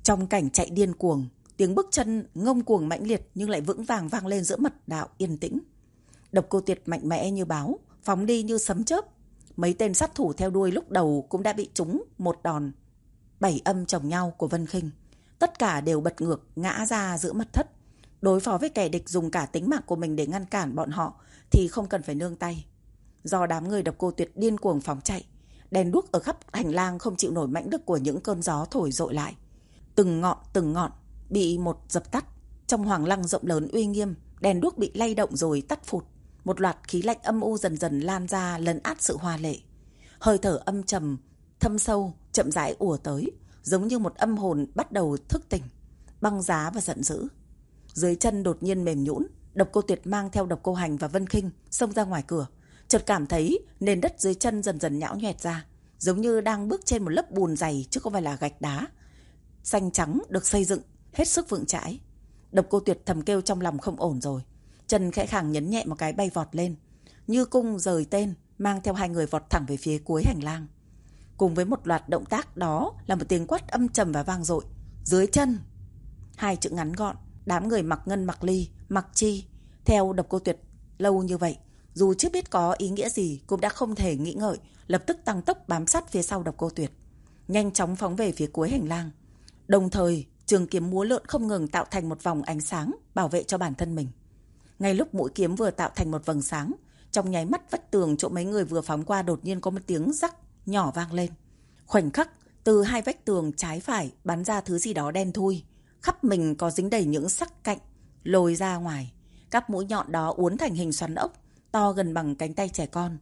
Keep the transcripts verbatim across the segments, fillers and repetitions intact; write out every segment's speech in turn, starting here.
Trong cảnh chạy điên cuồng, tiếng bước chân ngông cuồng mãnh liệt nhưng lại vững vàng vang lên giữa mật đạo yên tĩnh. Độc Cô Tuyệt mạnh mẽ như báo, phóng đi như sấm chớp. Mấy tên sát thủ theo đuôi lúc đầu cũng đã bị trúng một đòn bảy âm chồng nhau của Vân Khinh. Tất cả đều bật ngược ngã ra giữa mật thất. Đối phó với kẻ địch dùng cả tính mạng của mình để ngăn cản bọn họ thì không cần phải nương tay. Do đám người Độc Cô Tuyệt điên cuồng phóng chạy, đèn đuốc ở khắp hành lang không chịu nổi mãnh lực của những cơn gió thổi dội lại. Từng ngọn từng ngọn bị một dập tắt. Trong hoàng lăng rộng lớn uy nghiêm, đèn đuốc bị lay động rồi tắt phụt. Một loạt khí lạnh âm u dần dần lan ra lấn át sự hoa lệ. Hơi thở âm trầm, thâm sâu, chậm rãi ùa tới, giống như một âm hồn bắt đầu thức tỉnh, băng giá và giận dữ. Dưới chân đột nhiên mềm nhũn, Độc Cô Tuyệt mang theo Độc Cô Hành và Vân Khinh xông ra ngoài cửa, chợt cảm thấy nền đất dưới chân dần dần nhão nhoẹt ra, giống như đang bước trên một lớp bùn dày chứ không phải là gạch đá xanh trắng được xây dựng hết sức vững chãi. Độc Cô Tuyệt thầm kêu trong lòng không ổn rồi. Chân khẽ khàng nhấn nhẹ một cái bay vọt lên, như cung rời tên, mang theo hai người vọt thẳng về phía cuối hành lang. Cùng với một loạt động tác đó là một tiếng quát âm trầm và vang dội: dưới chân. Hai chữ ngắn gọn. Đám người mặc ngân mặc ly, mặc chi theo Độc Cô Tuyệt lâu như vậy, dù chưa biết có ý nghĩa gì cũng đã không thể nghĩ ngợi, lập tức tăng tốc bám sát phía sau Độc Cô Tuyệt, nhanh chóng phóng về phía cuối hành lang. Đồng thời trường kiếm múa lượn không ngừng tạo thành một vòng ánh sáng bảo vệ cho bản thân mình. Ngay lúc mũi kiếm vừa tạo thành một vầng sáng, trong nháy mắt vách tường chỗ mấy người vừa phóng qua đột nhiên có một tiếng rắc nhỏ vang lên. Khoảnh khắc từ hai vách tường trái phải bắn ra thứ gì đó đen thui, khắp mình có dính đầy những sắc cạnh lồi ra ngoài. Các mũi nhọn đó uốn thành hình xoắn ốc, to gần bằng cánh tay trẻ con.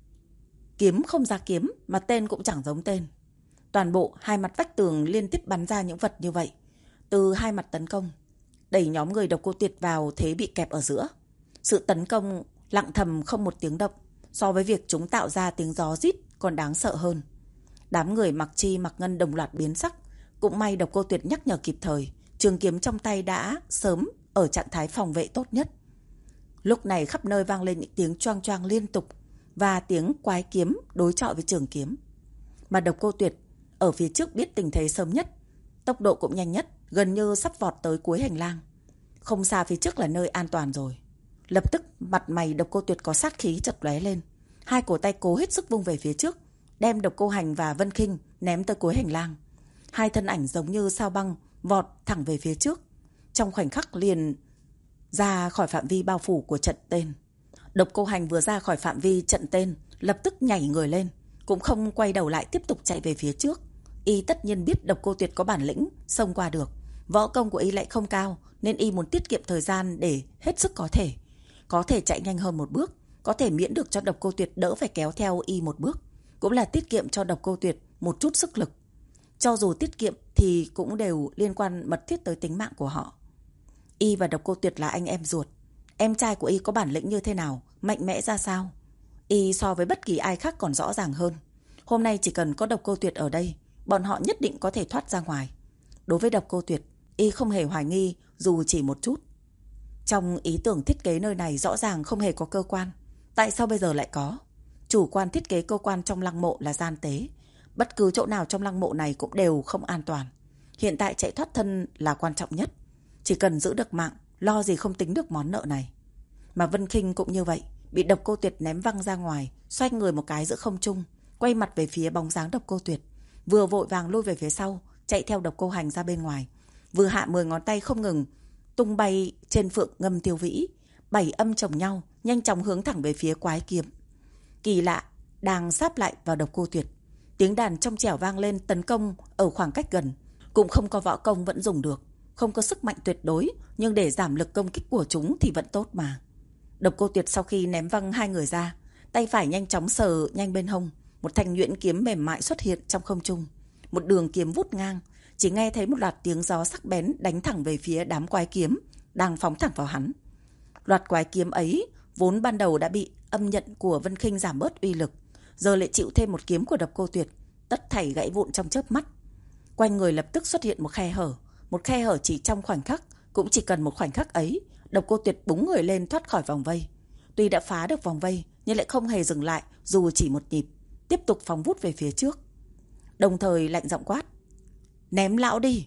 Kiếm không ra kiếm mà tên cũng chẳng giống tên. Toàn bộ hai mặt vách tường liên tiếp bắn ra những vật như vậy, từ hai mặt tấn công, đẩy nhóm người Độc Cô Tuyệt vào thế bị kẹp ở giữa. Sự tấn công lặng thầm không một tiếng động, so với việc chúng tạo ra tiếng gió rít còn đáng sợ hơn. Đám người mặc chi mặc ngân đồng loạt biến sắc. Cũng may Độc Cô Tuyệt nhắc nhở kịp thời, trường kiếm trong tay đã sớm ở trạng thái phòng vệ tốt nhất. Lúc này khắp nơi vang lên những tiếng choang choang liên tục và tiếng quái kiếm đối chọi với trường kiếm. Mà Độc Cô Tuyệt ở phía trước biết tình thế sớm nhất, tốc độ cũng nhanh nhất, gần như sắp vọt tới cuối hành lang. Không xa phía trước là nơi an toàn rồi. Lập tức mặt mày Độc Cô Tuyệt có sát khí chợt lóe lên, hai cổ tay cố hết sức vung về phía trước, đem Độc Cô Hành và Vân Khinh ném tới cuối hành lang. Hai thân ảnh giống như sao băng vọt thẳng về phía trước, trong khoảnh khắc liền ra khỏi phạm vi bao phủ của trận tên. Độc Cô Hành vừa ra khỏi phạm vi trận tên, lập tức nhảy người lên, cũng không quay đầu lại tiếp tục chạy về phía trước. Y tất nhiên biết Độc Cô Tuyệt có bản lĩnh xông qua được. Võ công của Y lại không cao, nên Y muốn tiết kiệm thời gian để hết sức có thể. Có thể chạy nhanh hơn một bước, có thể miễn được cho Độc Cô Tuyệt đỡ phải kéo theo Y một bước, cũng là tiết kiệm cho Độc Cô Tuyệt một chút sức lực. Cho dù tiết kiệm thì cũng đều liên quan mật thiết tới tính mạng của họ. Y và Độc Cô Tuyệt là anh em ruột. Em trai của Y có bản lĩnh như thế nào, mạnh mẽ ra sao, Y so với bất kỳ ai khác còn rõ ràng hơn. Hôm nay chỉ cần có Độc Cô Tuyệt ở đây, bọn họ nhất định có thể thoát ra ngoài. Đối với Độc Cô Tuyệt, Y không hề hoài nghi dù chỉ một chút. Trong ý tưởng thiết kế nơi này rõ ràng không hề có cơ quan. Tại sao bây giờ lại có? Chủ quan thiết kế cơ quan trong lăng mộ là gian tế. Bất cứ chỗ nào trong lăng mộ này cũng đều không an toàn. Hiện tại chạy thoát thân là quan trọng nhất. Chỉ cần giữ được mạng, lo gì không tính được món nợ này. Mà Vân Khinh cũng như vậy, bị Độc Cô Tuyệt ném văng ra ngoài, xoay người một cái giữa không trung, quay mặt về phía bóng dáng Độc Cô Tuyệt, vừa vội vàng lui về phía sau, chạy theo Độc Cô Hành ra bên ngoài, vừa hạ mười ngón tay không ngừng tung bay trên phượng ngâm tiêu vĩ, bảy âm chồng nhau, nhanh chóng hướng thẳng về phía quái kiếm. Kỳ lạ, đang sáp lại vào Độc Cô Tuyệt. Tiếng đàn trong trẻo vang lên tấn công ở khoảng cách gần, cũng không có võ công vẫn dùng được, không có sức mạnh tuyệt đối, nhưng để giảm lực công kích của chúng thì vẫn tốt mà. Độc Cô Tuyệt sau khi ném văng hai người ra, tay phải nhanh chóng sờ nhanh bên hông, một thanh nhuyễn kiếm mềm mại xuất hiện trong không trung, một đường kiếm vút ngang, chỉ nghe thấy một loạt tiếng gió sắc bén đánh thẳng về phía đám quái kiếm đang phóng thẳng vào hắn. Loạt quái kiếm ấy vốn ban đầu đã bị âm nhận của Vân Khinh giảm bớt uy lực, giờ lại chịu thêm một kiếm của Độc Cô Tuyệt, tất thảy gãy vụn trong chớp mắt. Quanh người lập tức xuất hiện một khe hở, một khe hở chỉ trong khoảnh khắc, cũng chỉ cần một khoảnh khắc ấy, Độc Cô Tuyệt búng người lên thoát khỏi vòng vây. Tuy đã phá được vòng vây, nhưng lại không hề dừng lại dù chỉ một nhịp, tiếp tục phóng vút về phía trước. Đồng thời lạnh giọng quát: "Ném lão đi!"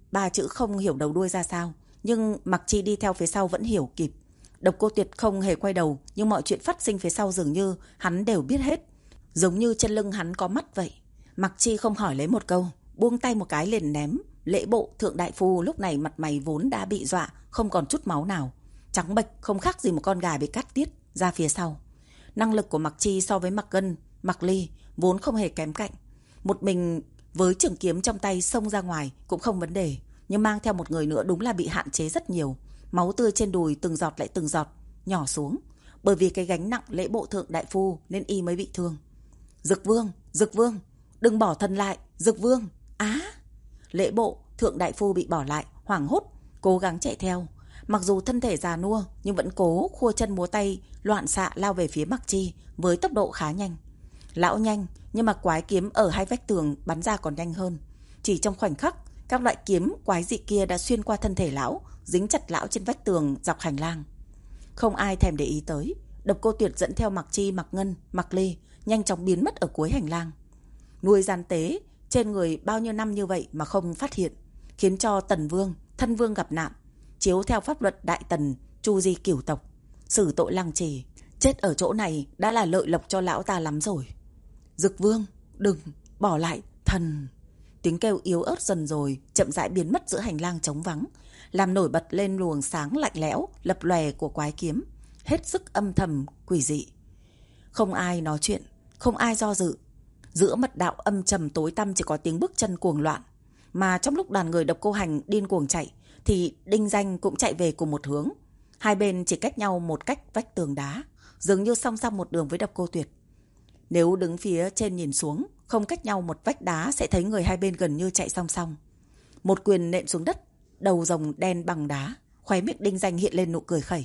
ba chữ không hiểu đầu đuôi ra sao, nhưng Mặc Chi đi theo phía sau vẫn hiểu kịp. Độc Cô Tuyệt không hề quay đầu, nhưng mọi chuyện phát sinh phía sau dường như hắn đều biết hết, giống như trên lưng hắn có mắt vậy. Mặc Chi không hỏi lấy một câu, buông tay một cái liền ném. Lễ bộ thượng đại phu lúc này mặt mày vốn đã bị dọa, không còn chút máu nào, trắng bệch không khác gì một con gà bị cắt tiết ra phía sau. Năng lực của Mặc Chi so với Mặc Ngân, Mặc Ly vốn không hề kém cạnh. Một mình với trường kiếm trong tay xông ra ngoài cũng không vấn đề, nhưng mang theo một người nữa đúng là bị hạn chế rất nhiều. Máu tươi trên đùi từng giọt lại từng giọt nhỏ xuống, bởi vì cái gánh nặng lễ bộ thượng đại phu nên y mới bị thương. Dực Vương, Dực Vương, đừng bỏ thần lại, Dực Vương. Á! Lễ bộ thượng đại phu bị bỏ lại, hoảng hốt cố gắng chạy theo. Mặc dù thân thể già nua nhưng vẫn cố khua chân múa tay loạn xạ lao về phía Mặc Chi với tốc độ khá nhanh. Lão nhanh, nhưng mà quái kiếm ở hai vách tường bắn ra còn nhanh hơn. Chỉ trong khoảnh khắc, các loại kiếm quái dị kia đã xuyên qua thân thể lão, dính chặt lão trên vách tường dọc hành lang. Không ai thèm để ý tới. Độc Cô Tuyệt dẫn theo Mặc Chi, Mặc Ngân, Mặc Ly nhanh chóng biến mất ở cuối hành lang. Nuôi gian tế trên người bao nhiêu năm như vậy mà không phát hiện, khiến cho Tần Vương, Thân Vương gặp nạn. Chiếu theo pháp luật Đại Tần, chu di cửu tộc, xử tội lăng trì. Chết ở chỗ này đã là lợi lộc cho lão ta lắm rồi. Dực Vương, đừng, bỏ lại, thần. Tiếng kêu yếu ớt dần rồi chậm rãi biến mất giữa hành lang trống vắng, làm nổi bật lên luồng sáng lạnh lẽo lập lòe của quái kiếm, hết sức âm thầm quỷ dị. Không ai nói chuyện, không ai do dự. Giữa mật đạo âm trầm tối tăm chỉ có tiếng bước chân cuồng loạn. Mà trong lúc đoàn người Độc Cô Hành điên cuồng chạy thì Đinh Danh cũng chạy về cùng một hướng. Hai bên chỉ cách nhau một cách vách tường đá, dường như song song một đường với Độc Cô Tuyệt. Nếu đứng phía trên nhìn xuống, không cách nhau một vách đá sẽ thấy người hai bên gần như chạy song song. Một quyền nện xuống đất, đầu rồng đen bằng đá, khóe miệng Đinh Danh hiện lên nụ cười khẩy.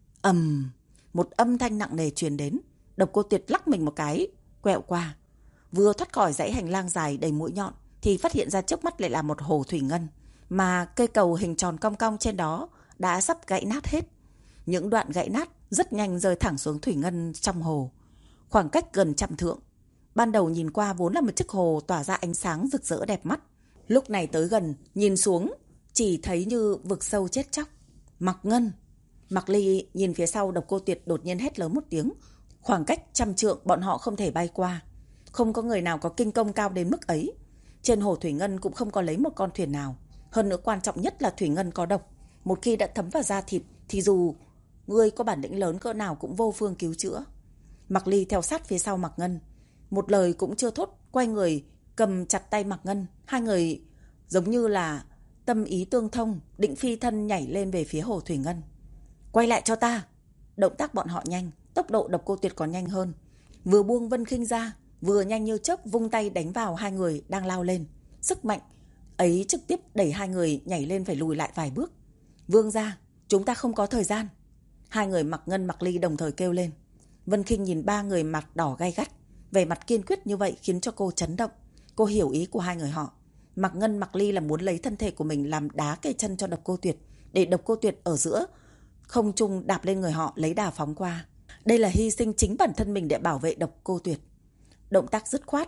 Ầm, một âm thanh nặng nề truyền đến. Độc Cô Tuyệt lắc mình một cái, quẹo qua. Vừa thoát khỏi dãy hành lang dài đầy mũi nhọn thì phát hiện ra trước mắt lại là một hồ thủy ngân, mà cây cầu hình tròn cong cong trên đó đã sắp gãy nát hết. Những đoạn gãy nát rất nhanh rơi thẳng xuống thủy ngân trong hồ, khoảng cách gần trăm thượng. Ban đầu nhìn qua vốn là một chiếc hồ tỏa ra ánh sáng rực rỡ đẹp mắt, lúc này tới gần nhìn xuống chỉ thấy như vực sâu chết chóc. Mặc Ngân, Mặc Ly nhìn phía sau Độc Cô Tuyệt đột nhiên hét lớn một tiếng. Khoảng cách trăm trượng bọn họ không thể bay qua, không có người nào có kinh công cao đến mức ấy. Trên hồ thủy ngân cũng không có lấy một con thuyền nào. Hơn nữa quan trọng nhất là thủy ngân có độc, một khi đã thấm vào da thịt thì dù ngươi có bản lĩnh lớn cỡ nào cũng vô phương cứu chữa. Mặc Ly theo sát phía sau Mặc Ngân, một lời cũng chưa thốt, quay người cầm chặt tay Mặc Ngân. Hai người giống như là tâm ý tương thông, định phi thân nhảy lên về phía hồ thủy ngân. Quay lại cho ta! Động tác bọn họ nhanh, tốc độ Độc Cô Tuyệt còn nhanh hơn. Vừa buông Vân Khinh ra, vừa nhanh như chớp vung tay đánh vào hai người đang lao lên. Sức mạnh ấy trực tiếp đẩy hai người nhảy lên phải lùi lại vài bước. Vương gia, chúng ta không có thời gian. Hai người Mặc Ngân, Mặc Ly đồng thời kêu lên. Vân Khinh nhìn ba người mặt đỏ gay gắt, vẻ mặt kiên quyết như vậy khiến cho cô chấn động. Cô hiểu ý của hai người họ. Mặc Ngân, Mặc Ly là muốn lấy thân thể của mình làm đá kê chân cho Độc Cô Tuyệt, để Độc Cô Tuyệt ở giữa không trung đạp lên người họ lấy đà phóng qua. Đây là hy sinh chính bản thân mình để bảo vệ Độc Cô Tuyệt. Động tác dứt khoát,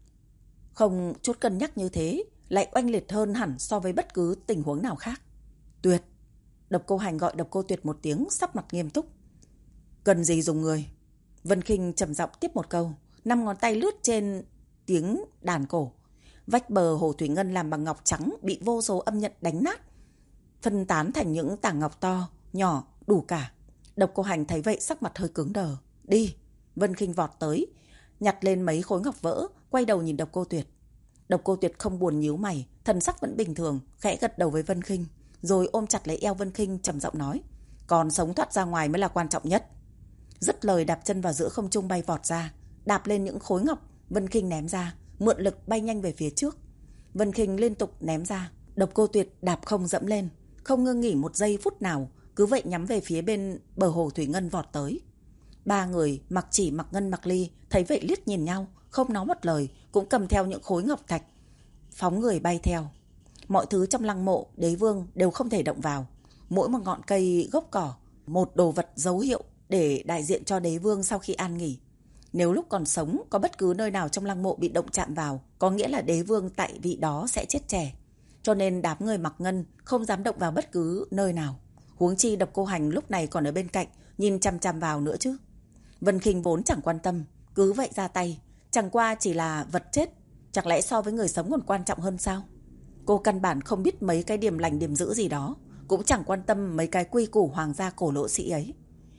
không chút cân nhắc như thế, lại oanh liệt hơn hẳn so với bất cứ tình huống nào khác. Tuyệt! Độc Cô Hành gọi Độc Cô Tuyệt một tiếng, sắc mặt nghiêm túc. Cần gì dùng người? Vân Khinh trầm giọng tiếp một câu, năm ngón tay lướt trên tiếng đàn cổ. Vách bờ hồ thủy ngân làm bằng ngọc trắng bị vô số âm nhận đánh nát, phân tán thành những tảng ngọc to, nhỏ, đủ cả. Độc Cô Hành thấy vậy sắc mặt hơi cứng đờ. Đi! Vân Khinh vọt tới, nhặt lên mấy khối ngọc vỡ, quay đầu nhìn Độc Cô Tuyệt. Độc Cô Tuyệt không buồn nhíu mày, thần sắc vẫn bình thường, khẽ gật đầu với Vân Khinh, rồi ôm chặt lấy eo Vân Khinh trầm giọng nói, còn sống thoát ra ngoài mới là quan trọng nhất. Dứt lời đạp chân vào giữa không trung bay vọt ra, đạp lên những khối ngọc Vân Khinh ném ra, mượn lực bay nhanh về phía trước. Vân Khinh liên tục ném ra, Độc Cô Tuyệt đạp không dẫm lên, không ngưng nghỉ một giây phút nào, cứ vậy nhắm về phía bên bờ hồ thủy ngân vọt tới. Ba người Mặc Chỉ, Mặc Ngân, Mặc Ly thấy vậy liếc nhìn nhau, không nói một lời, cũng cầm theo những khối ngọc thạch, phóng người bay theo. Mọi thứ trong lăng mộ đế vương đều không thể động vào. Mỗi một ngọn cây, gốc cỏ, một đồ vật dấu hiệu để đại diện cho đế vương sau khi an nghỉ. Nếu lúc còn sống có bất cứ nơi nào trong lăng mộ bị động chạm vào, có nghĩa là đế vương tại vị đó sẽ chết trẻ. cho nên đám người mặc ngân không dám động vào bất cứ nơi nào. Huống chi Độc Cô Hành lúc này còn ở bên cạnh, nhìn chằm chằm vào nữa chứ. Vân Khinh vốn chẳng quan tâm, cứ vậy ra tay, chẳng qua chỉ là vật chết, chẳng lẽ so với người sống còn quan trọng hơn sao? Cô căn bản không biết mấy cái điểm lành điểm dữ gì đó, cũng chẳng quan tâm mấy cái quy củ hoàng gia cổ lỗ sĩ ấy.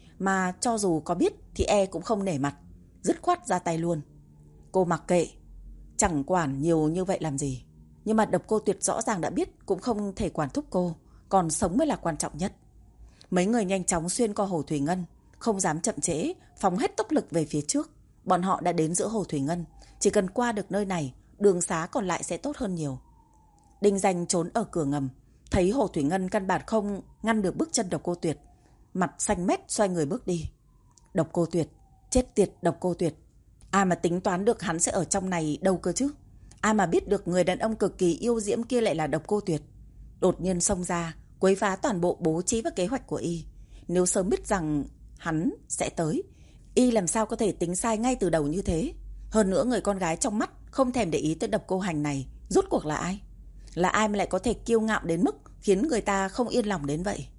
Mà cho dù có biết thì e cũng không nể mặt, dứt khoát ra tay luôn. Cô mặc kệ, chẳng quản nhiều như vậy làm gì. Nhưng mà Độc Cô Tuyệt rõ ràng đã biết, cũng không thể quản thúc cô, còn sống mới là quan trọng nhất. Mấy người nhanh chóng xuyên qua Hồ Thủy Ngân, không dám chậm trễ, phóng hết tốc lực về phía trước. Bọn họ đã đến giữa Hồ Thủy Ngân, chỉ cần qua được nơi này, đường xá còn lại sẽ tốt hơn nhiều. Đinh Danh trốn ở cửa ngầm, thấy Hồ Thủy Ngân căn bản không ngăn được bước chân Độc Cô Tuyệt, mặt xanh mét xoay người bước đi. Độc Cô Tuyệt, chết tiệt Độc Cô Tuyệt. Ai mà tính toán được hắn sẽ ở trong này đâu cơ chứ? Ai mà biết được người đàn ông cực kỳ yêu diễm kia lại là Độc Cô Tuyệt. Đột nhiên xông ra, quấy phá toàn bộ bố trí và kế hoạch của y. Nếu sớm biết rằng hắn sẽ tới, y làm sao có thể tính sai ngay từ đầu như thế? Hơn nữa người con gái trong mắt không thèm để ý tới Độc Cô Hành này, rốt cuộc là ai? Là ai mà lại có thể kiêu ngạo đến mức khiến người ta không yên lòng đến vậy?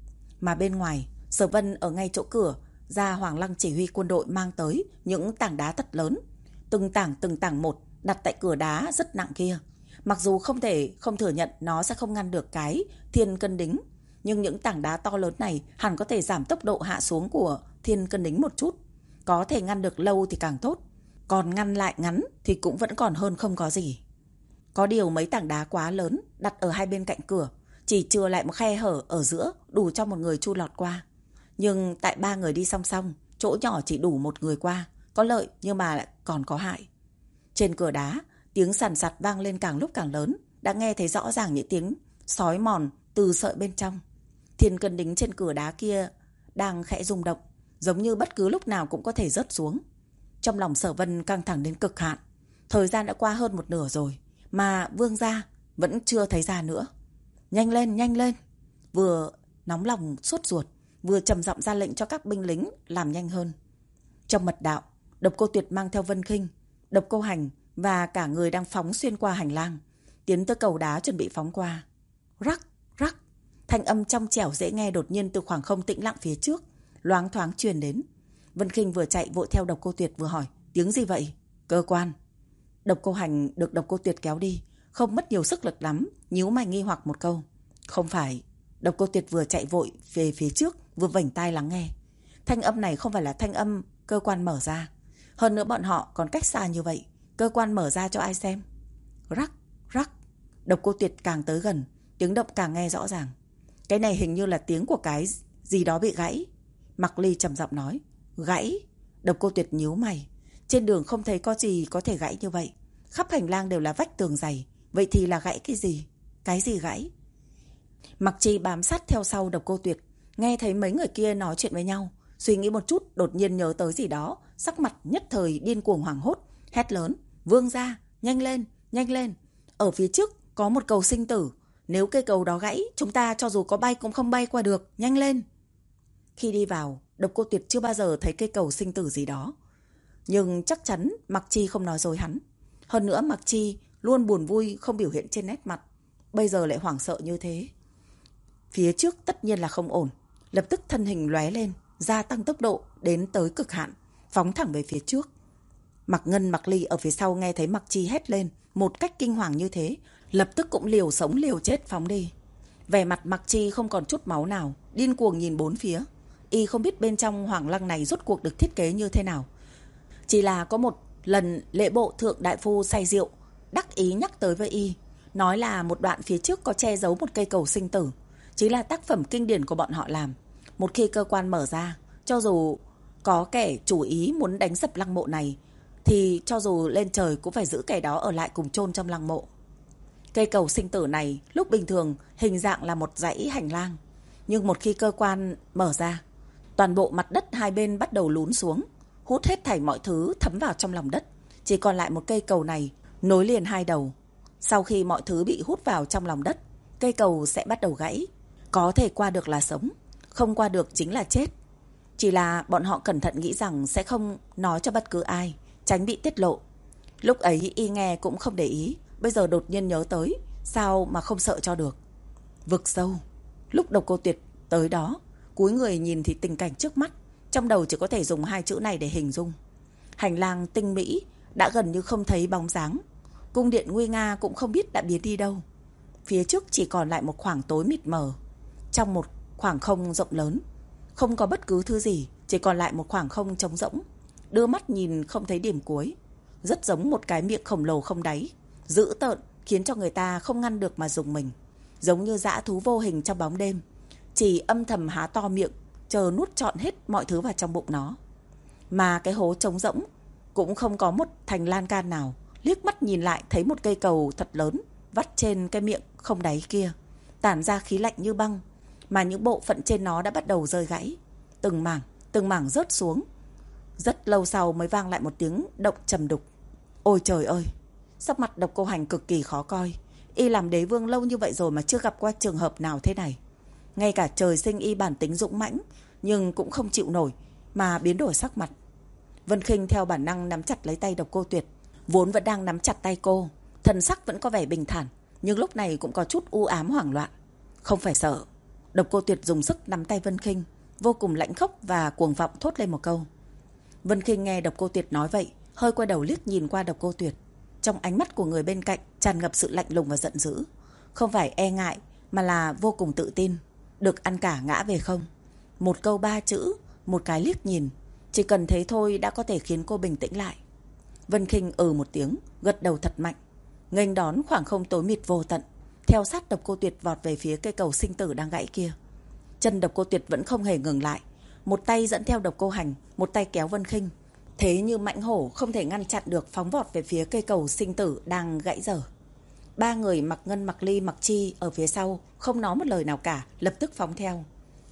Mà bên ngoài, Sở Vân ở ngay chỗ cửa, ra Hoàng Lăng chỉ huy quân đội mang tới những tảng đá thật lớn, từng tảng từng tảng một đặt tại cửa đá rất nặng kia. Mặc dù không thể không thừa nhận nó sẽ không ngăn được cái thiên cân đính, nhưng những tảng đá to lớn này hẳn có thể giảm tốc độ hạ xuống của thiên cân đính một chút. Có thể ngăn được lâu thì càng tốt, còn ngăn lại ngắn thì cũng vẫn còn hơn không có gì. Có điều mấy tảng đá quá lớn đặt ở hai bên cạnh cửa, chỉ chừa lại một khe hở ở giữa đủ cho một người chui lọt qua. Nhưng tại ba người đi song song, chỗ nhỏ chỉ đủ một người qua, có lợi nhưng mà lại còn có hại. Trên cửa đá, tiếng sàn sạt vang lên càng lúc càng lớn, đã nghe thấy rõ ràng những tiếng xói mòn từ sợi bên trong. Thiên cân đính trên cửa đá kia đang khẽ rung động, giống như bất cứ lúc nào cũng có thể rớt xuống. Trong lòng Sở Vân căng thẳng đến cực hạn. Thời gian đã qua hơn một nửa rồi, mà Vương gia vẫn chưa thấy ra nữa. Nhanh lên, nhanh lên! Vừa nóng lòng sốt ruột, vừa trầm giọng ra lệnh cho các binh lính làm nhanh hơn. Trong mật đạo, Độc Cô Tuyệt mang theo Vân Khinh, Độc Cô Hành và cả người đang phóng xuyên qua hành lang, tiến tới cầu đá chuẩn bị phóng qua. Rắc, rắc! Thanh âm trong trẻo dễ nghe đột nhiên từ khoảng không tĩnh lặng phía trước loáng thoáng truyền đến. Vân Khinh vừa chạy vội theo Độc Cô Tuyệt vừa hỏi, tiếng gì vậy? Cơ quan. Độc Cô Hành được Độc Cô Tuyệt kéo đi, không mất nhiều sức lực lắm, nhíu mày nghi hoặc một câu. Không phải. Độc Cô Tuyệt vừa chạy vội về phía trước, vừa vểnh tai lắng nghe. Thanh âm này không phải là thanh âm cơ quan mở ra. Hơn nữa bọn họ còn cách xa như vậy, cơ quan mở ra cho ai xem? Rắc, rắc. Độc Cô Tuyệt càng tới gần, tiếng động càng nghe rõ ràng. Cái này hình như là tiếng của cái gì đó bị gãy. Mặc Ly trầm giọng nói. Gãy? Độc Cô Tuyệt nhíu mày. Trên đường không thấy có gì có thể gãy như vậy. Khắp hành lang đều là vách tường dày. Vậy thì là gãy cái gì? Cái gì gãy? Mặc Chi bám sát theo sau Độc Cô Tuyệt, nghe thấy mấy người kia nói chuyện với nhau, suy nghĩ một chút đột nhiên nhớ tới gì đó, sắc mặt nhất thời điên cuồng hoảng hốt, hét lớn. Vương gia, nhanh lên, nhanh lên. Ở phía trước có một cầu sinh tử. Nếu cây cầu đó gãy, chúng ta cho dù có bay cũng không bay qua được. Nhanh lên. Khi đi vào, Độc Cô Tuyệt chưa bao giờ thấy cây cầu sinh tử gì đó. Nhưng chắc chắn Mặc Chi không nói dối hắn. Hơn nữa Mặc Chi luôn buồn vui không biểu hiện trên nét mặt, bây giờ lại hoảng sợ như thế. Phía trước tất nhiên là không ổn. Lập tức thân hình lóe lên, gia tăng tốc độ đến tới cực hạn, phóng thẳng về phía trước. Mặc Ngân, Mặc Ly ở phía sau nghe thấy Mặc Chi hét lên một cách kinh hoàng như thế, lập tức cũng liều sống liều chết phóng đi. Vẻ mặt Mặc Chi không còn chút máu nào, điên cuồng nhìn bốn phía. Y không biết bên trong Hoàng Lăng này rốt cuộc được thiết kế như thế nào. Chỉ là có một lần lễ bộ thượng đại phu say rượu đắc ý nhắc tới với Y, nói là một đoạn phía trước có che giấu một cây cầu sinh tử, chính là tác phẩm kinh điển của bọn họ làm. Một khi cơ quan mở ra, cho dù có kẻ chủ ý muốn đánh sập lăng mộ này, thì cho dù lên trời cũng phải giữ kẻ đó ở lại cùng chôn trong lăng mộ. Cây cầu sinh tử này lúc bình thường hình dạng là một dãy hành lang, nhưng một khi cơ quan mở ra, toàn bộ mặt đất hai bên bắt đầu lún xuống, hút hết thảy mọi thứ thấm vào trong lòng đất, chỉ còn lại một cây cầu này nối liền hai đầu. Sau khi mọi thứ bị hút vào trong lòng đất, cây cầu sẽ bắt đầu gãy. Có thể qua được là sống, không qua được chính là chết. Chỉ là bọn họ cẩn thận nghĩ rằng sẽ không nói cho bất cứ ai, tránh bị tiết lộ. Lúc ấy Y nghe cũng không để ý, bây giờ đột nhiên nhớ tới, Sao mà không sợ cho được. Vực sâu. Lúc Độc Cô Tuyệt tới đó, cúi người nhìn thì tình cảnh trước mắt, trong đầu chỉ có thể dùng hai chữ này để hình dung. Hành lang tinh mỹ đã gần như không thấy bóng dáng. Cung điện nguy nga cũng không biết đã biến đi đâu. Phía trước chỉ còn lại một khoảng tối mịt mờ. Trong một khoảng không rộng lớn, không có bất cứ thứ gì, chỉ còn lại một khoảng không trống rỗng. Đưa mắt nhìn không thấy điểm cuối. Rất giống một cái miệng khổng lồ không đáy, dữ tợn khiến cho người ta không ngăn được mà rùng mình. Giống như dã thú vô hình trong bóng đêm, chỉ âm thầm há to miệng, chờ nuốt trọn hết mọi thứ vào trong bụng nó. Mà cái hố trống rỗng cũng không có một thành lan can nào. Liếc mắt nhìn lại thấy một cây cầu thật lớn vắt trên cái miệng không đáy kia, tản ra khí lạnh như băng, mà những bộ phận trên nó đã bắt đầu rơi gãy, từng mảng, từng mảng rớt xuống. Rất lâu sau mới vang lại một tiếng động trầm đục. Ôi trời ơi! Sắc mặt Độc Cô Hành cực kỳ khó coi. Y làm đế vương lâu như vậy rồi mà chưa gặp qua trường hợp nào thế này. Ngay cả trời sinh y bản tính dũng mãnh, nhưng cũng không chịu nổi mà biến đổi sắc mặt. Vân Khinh theo bản năng nắm chặt lấy tay Độc Cô Tuyệt, vốn vẫn đang nắm chặt tay cô, thần sắc vẫn có vẻ bình thản, nhưng lúc này cũng có chút u ám hoảng loạn. Không phải sợ. Độc Cô Tuyệt dùng sức nắm tay Vân Khinh, vô cùng lãnh khốc và cuồng vọng thốt lên một câu. Vân Khinh nghe Độc Cô Tuyệt nói vậy, hơi quay đầu liếc nhìn qua Độc Cô Tuyệt. Trong ánh mắt của người bên cạnh tràn ngập sự lạnh lùng và giận dữ. Không phải e ngại, mà là vô cùng tự tin. Được ăn cả ngã về không. Một câu ba chữ, một cái liếc nhìn, chỉ cần thế thôi đã có thể khiến cô bình tĩnh lại. Vân Khinh ừ một tiếng, gật đầu thật mạnh, nghênh đón khoảng không tối mịt vô tận, theo sát Độc Cô Tuyệt vọt về phía cây cầu sinh tử đang gãy kia. Chân Độc Cô Tuyệt vẫn không hề ngừng lại, một tay dẫn theo Độc Cô Hành, một tay kéo Vân Khinh. Thế như mãnh hổ không thể ngăn chặn được, phóng vọt về phía cây cầu sinh tử đang gãy dở. Ba người Mặc Ngân, Mặc Ly, Mặc Chi ở phía sau không nói một lời nào cả, lập tức phóng theo.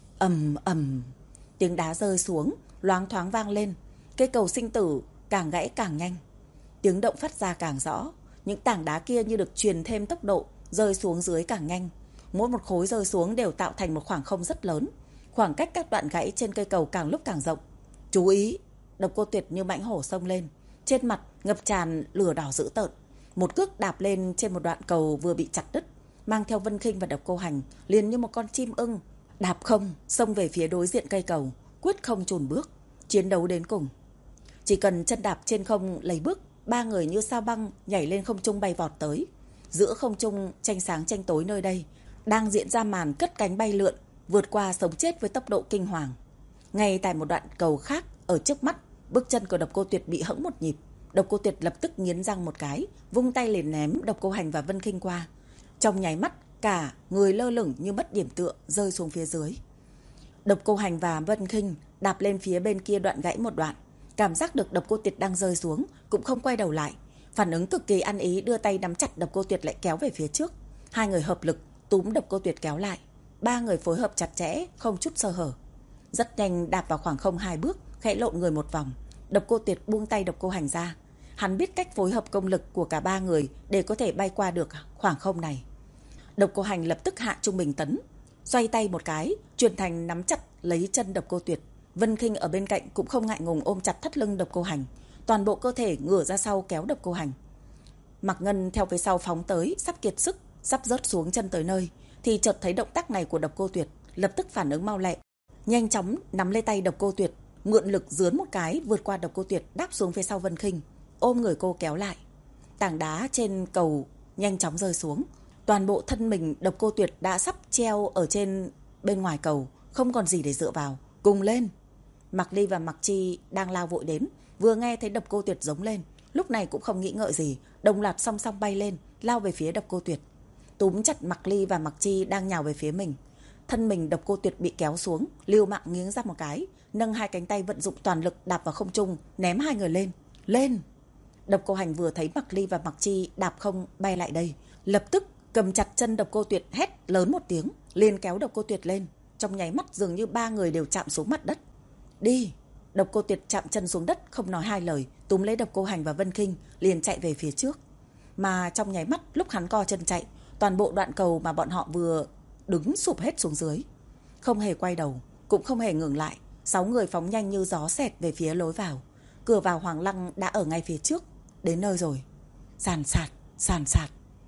Ầm ầm, tiếng đá rơi xuống, loáng thoáng vang lên. Cây cầu sinh tử càng gãy càng nhanh, tiếng động phát ra càng rõ. Những tảng đá kia như được truyền thêm tốc độ, rơi xuống dưới càng nhanh. Mỗi một khối rơi xuống đều tạo thành một khoảng không rất lớn. Khoảng cách các đoạn gãy trên cây cầu càng lúc càng rộng. Chú ý! Độc Cô Tuyệt như mãnh hổ xông lên, trên mặt ngập tràn lửa đỏ dữ tợn. Một cước đạp lên trên một đoạn cầu vừa bị chặt đứt, mang theo Vân Khinh và Độc Cô Hành liền như một con chim ưng đạp không xông về phía đối diện cây cầu, quyết không chùn bước, chiến đấu đến cùng. Chỉ cần chân đạp trên không lấy bước, ba người như sao băng nhảy lên không trung bay vọt tới. Giữa không trung tranh sáng tranh tối nơi đây đang diễn ra màn cất cánh bay lượn, vượt qua sống chết với tốc độ kinh hoàng. Ngay tại một đoạn cầu khác ở trước mắt, bước chân của Độc Cô Tuyệt bị hẫng một nhịp. Độc Cô Tuyệt lập tức nghiến răng một cái, vung tay liền ném Độc Cô Hành và Vân Khinh qua. Trong nháy mắt, cả người lơ lửng như mất điểm tựa, rơi xuống phía dưới. Độc Cô Hành và Vân Khinh đạp lên phía bên kia đoạn gãy một đoạn, cảm giác được Độc Cô Tuyệt đang rơi xuống, cũng không quay đầu lại, phản ứng cực kỳ ăn ý, đưa tay nắm chặt Độc Cô Tuyệt lại kéo về phía trước. Hai người hợp lực túm Độc Cô Tuyệt kéo lại, ba người phối hợp chặt chẽ, không chút sơ hở. Rất nhanh đạp vào khoảng không hai bước, khẽ lộn người một vòng. Độc Cô Tuyệt buông tay Độc Cô Hành ra. Hắn biết cách phối hợp công lực của cả ba người để có thể bay qua được khoảng không này. Độc Cô Hành lập tức hạ trung bình tấn, xoay tay một cái, chuyển thành nắm chặt lấy chân Độc Cô Tuyệt. Vân Khinh ở bên cạnh cũng không ngại ngùng ôm chặt thắt lưng Độc Cô Hành, toàn bộ cơ thể ngửa ra sau kéo Độc Cô Hành. Mặc Ngân theo phía sau phóng tới, sắp kiệt sức, sắp rớt xuống chân tới nơi, thì chợt thấy động tác này của Độc Cô Tuyệt, lập tức phản ứng mau lẹ, nhanh chóng nắm lấy tay Độc Cô Tuyệt, mượn lực dướn một cái vượt qua Độc Cô Tuyệt, đáp xuống phía sau Vân Khinh, ôm người cô kéo lại. Tảng đá trên cầu nhanh chóng rơi xuống, toàn bộ thân mình Độc Cô Tuyệt đã sắp treo ở trên bên ngoài cầu, không còn gì để dựa vào. Cùng lên! Mặc Ly và Mặc Chi đang lao vội đến, vừa nghe thấy Độc Cô Tuyệt giống lên, lúc này cũng không nghĩ ngợi gì, đồng loạt song song bay lên, lao về phía Độc Cô Tuyệt, túm chặt Mặc Ly và Mặc Chi đang nhào về phía mình. Thân mình Độc Cô Tuyệt bị kéo xuống, liều mạng nghiêng ra một cái, nâng hai cánh tay vận dụng toàn lực đạp vào không trung, ném hai người lên. Lên! Độc Cô Hành vừa thấy Mặc Ly và Mặc Chi đạp không bay lại đây, lập tức cầm chặt chân Độc Cô Tuyệt, hét lớn một tiếng, liền kéo Độc Cô Tuyệt lên. Trong nháy mắt dường như ba người đều chạm xuống mặt đất. Đi! Độc Cô Tuyệt chạm chân xuống đất, không nói hai lời, túm lấy Độc Cô Hành và Vân Khinh liền chạy về phía trước. Mà trong nháy mắt lúc hắn co chân chạy, toàn bộ đoạn cầu mà bọn họ vừa đứng sụp hết xuống dưới, không hề quay đầu, cũng không hề ngừng lại. Sáu người phóng nhanh như gió xẹt về phía lối vào. Cửa vào Hoàng Lăng đã ở ngay phía trước. Đến nơi rồi. Sàn sạt, sàn sạt.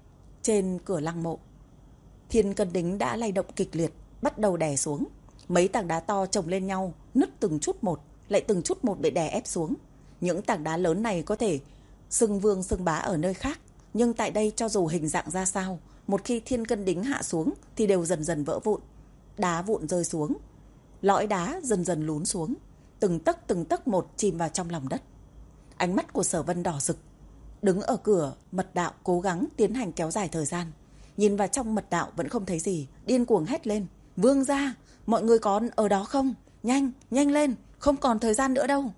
trên cửa lăng mộ. Thiên cân đính đã lay động kịch liệt, bắt đầu đè xuống. Mấy tảng đá to chồng lên nhau, nứt từng chút một, lại từng chút một bị đè ép xuống. Những tảng đá lớn này có thể xưng vương xưng bá ở nơi khác, nhưng tại đây cho dù hình dạng ra sao, một khi thiên cân đính hạ xuống thì đều dần dần vỡ vụn. Đá vụn rơi xuống, lõi đá dần dần lún xuống, từng tấc từng tấc một chìm vào trong lòng đất. Ánh mắt của Sở Vân đỏ rực, đứng ở cửa mật đạo cố gắng tiến hành kéo dài thời gian. Nhìn vào trong mật đạo vẫn không thấy gì, điên cuồng hét lên: "Vương gia, mọi người còn ở đó không? Nhanh, nhanh lên, không còn thời gian nữa đâu."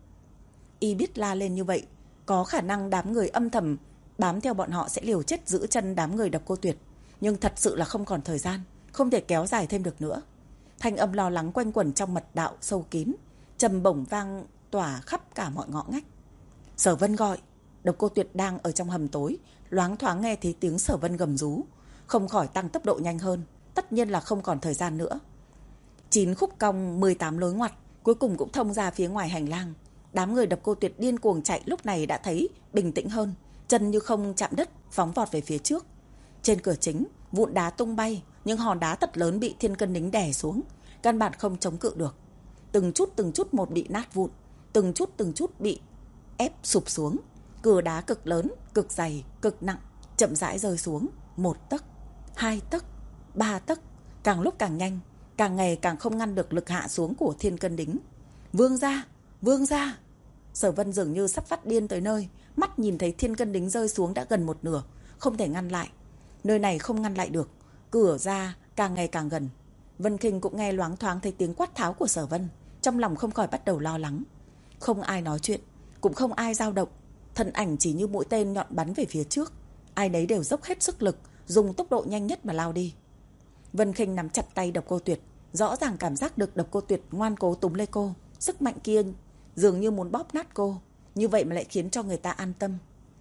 Y biết la lên như vậy, có khả năng đám người âm thầm bám theo bọn họ sẽ liều chết giữ chân đám người Độc Cô Tuyệt, nhưng thật sự là không còn thời gian, không thể kéo dài thêm được nữa. Thanh âm lo lắng quanh quẩn trong mật đạo sâu kín, trầm bổng vang tỏa khắp cả mọi ngõ ngách. Sở Vân gọi. Độc Cô Tuyệt đang ở trong hầm tối, loáng thoáng nghe thấy tiếng Sở Vân gầm rú, không khỏi tăng tốc độ nhanh hơn, tất nhiên là không còn thời gian nữa. Chín khúc cong, mười tám lối ngoặt, cuối cùng cũng thông ra phía ngoài hành lang. Đám người Độc Cô Tuyệt điên cuồng chạy lúc này đã thấy bình tĩnh hơn, chân như không chạm đất, phóng vọt về phía trước. Trên cửa chính, vụn đá tung bay, những hòn đá thật lớn bị thiên cân đính đè xuống, căn bản không chống cự được. Từng chút từng chút một bị nát vụn, từng chút từng chút bị ép sụp xuống. Cửa đá cực lớn, cực dày, cực nặng, chậm rãi rơi xuống, một tấc, hai tấc, ba tấc, càng lúc càng nhanh, càng ngày càng không ngăn được lực hạ xuống của thiên cân đính. Vương gia, vương gia! Sở Vân dường như sắp phát điên tới nơi, mắt nhìn thấy thiên cân đính rơi xuống đã gần một nửa, không thể ngăn lại. Nơi này không ngăn lại được, cửa ra càng ngày càng gần. Vân Khinh cũng nghe loáng thoáng thấy tiếng quát tháo của Sở Vân, trong lòng không khỏi bắt đầu lo lắng. Không ai nói chuyện, cũng không ai dao động, thân ảnh chỉ như mũi tên nhọn bắn về phía trước, ai nấy đều dốc hết sức lực, dùng tốc độ nhanh nhất mà lao đi. Vân Khinh nắm chặt tay Độc Cô Tuyệt, rõ ràng cảm giác được Độc Cô Tuyệt ngoan cố túm lấy cô, sức mạnh kia dường như muốn bóp nát cô, như vậy mà lại khiến cho người ta an tâm.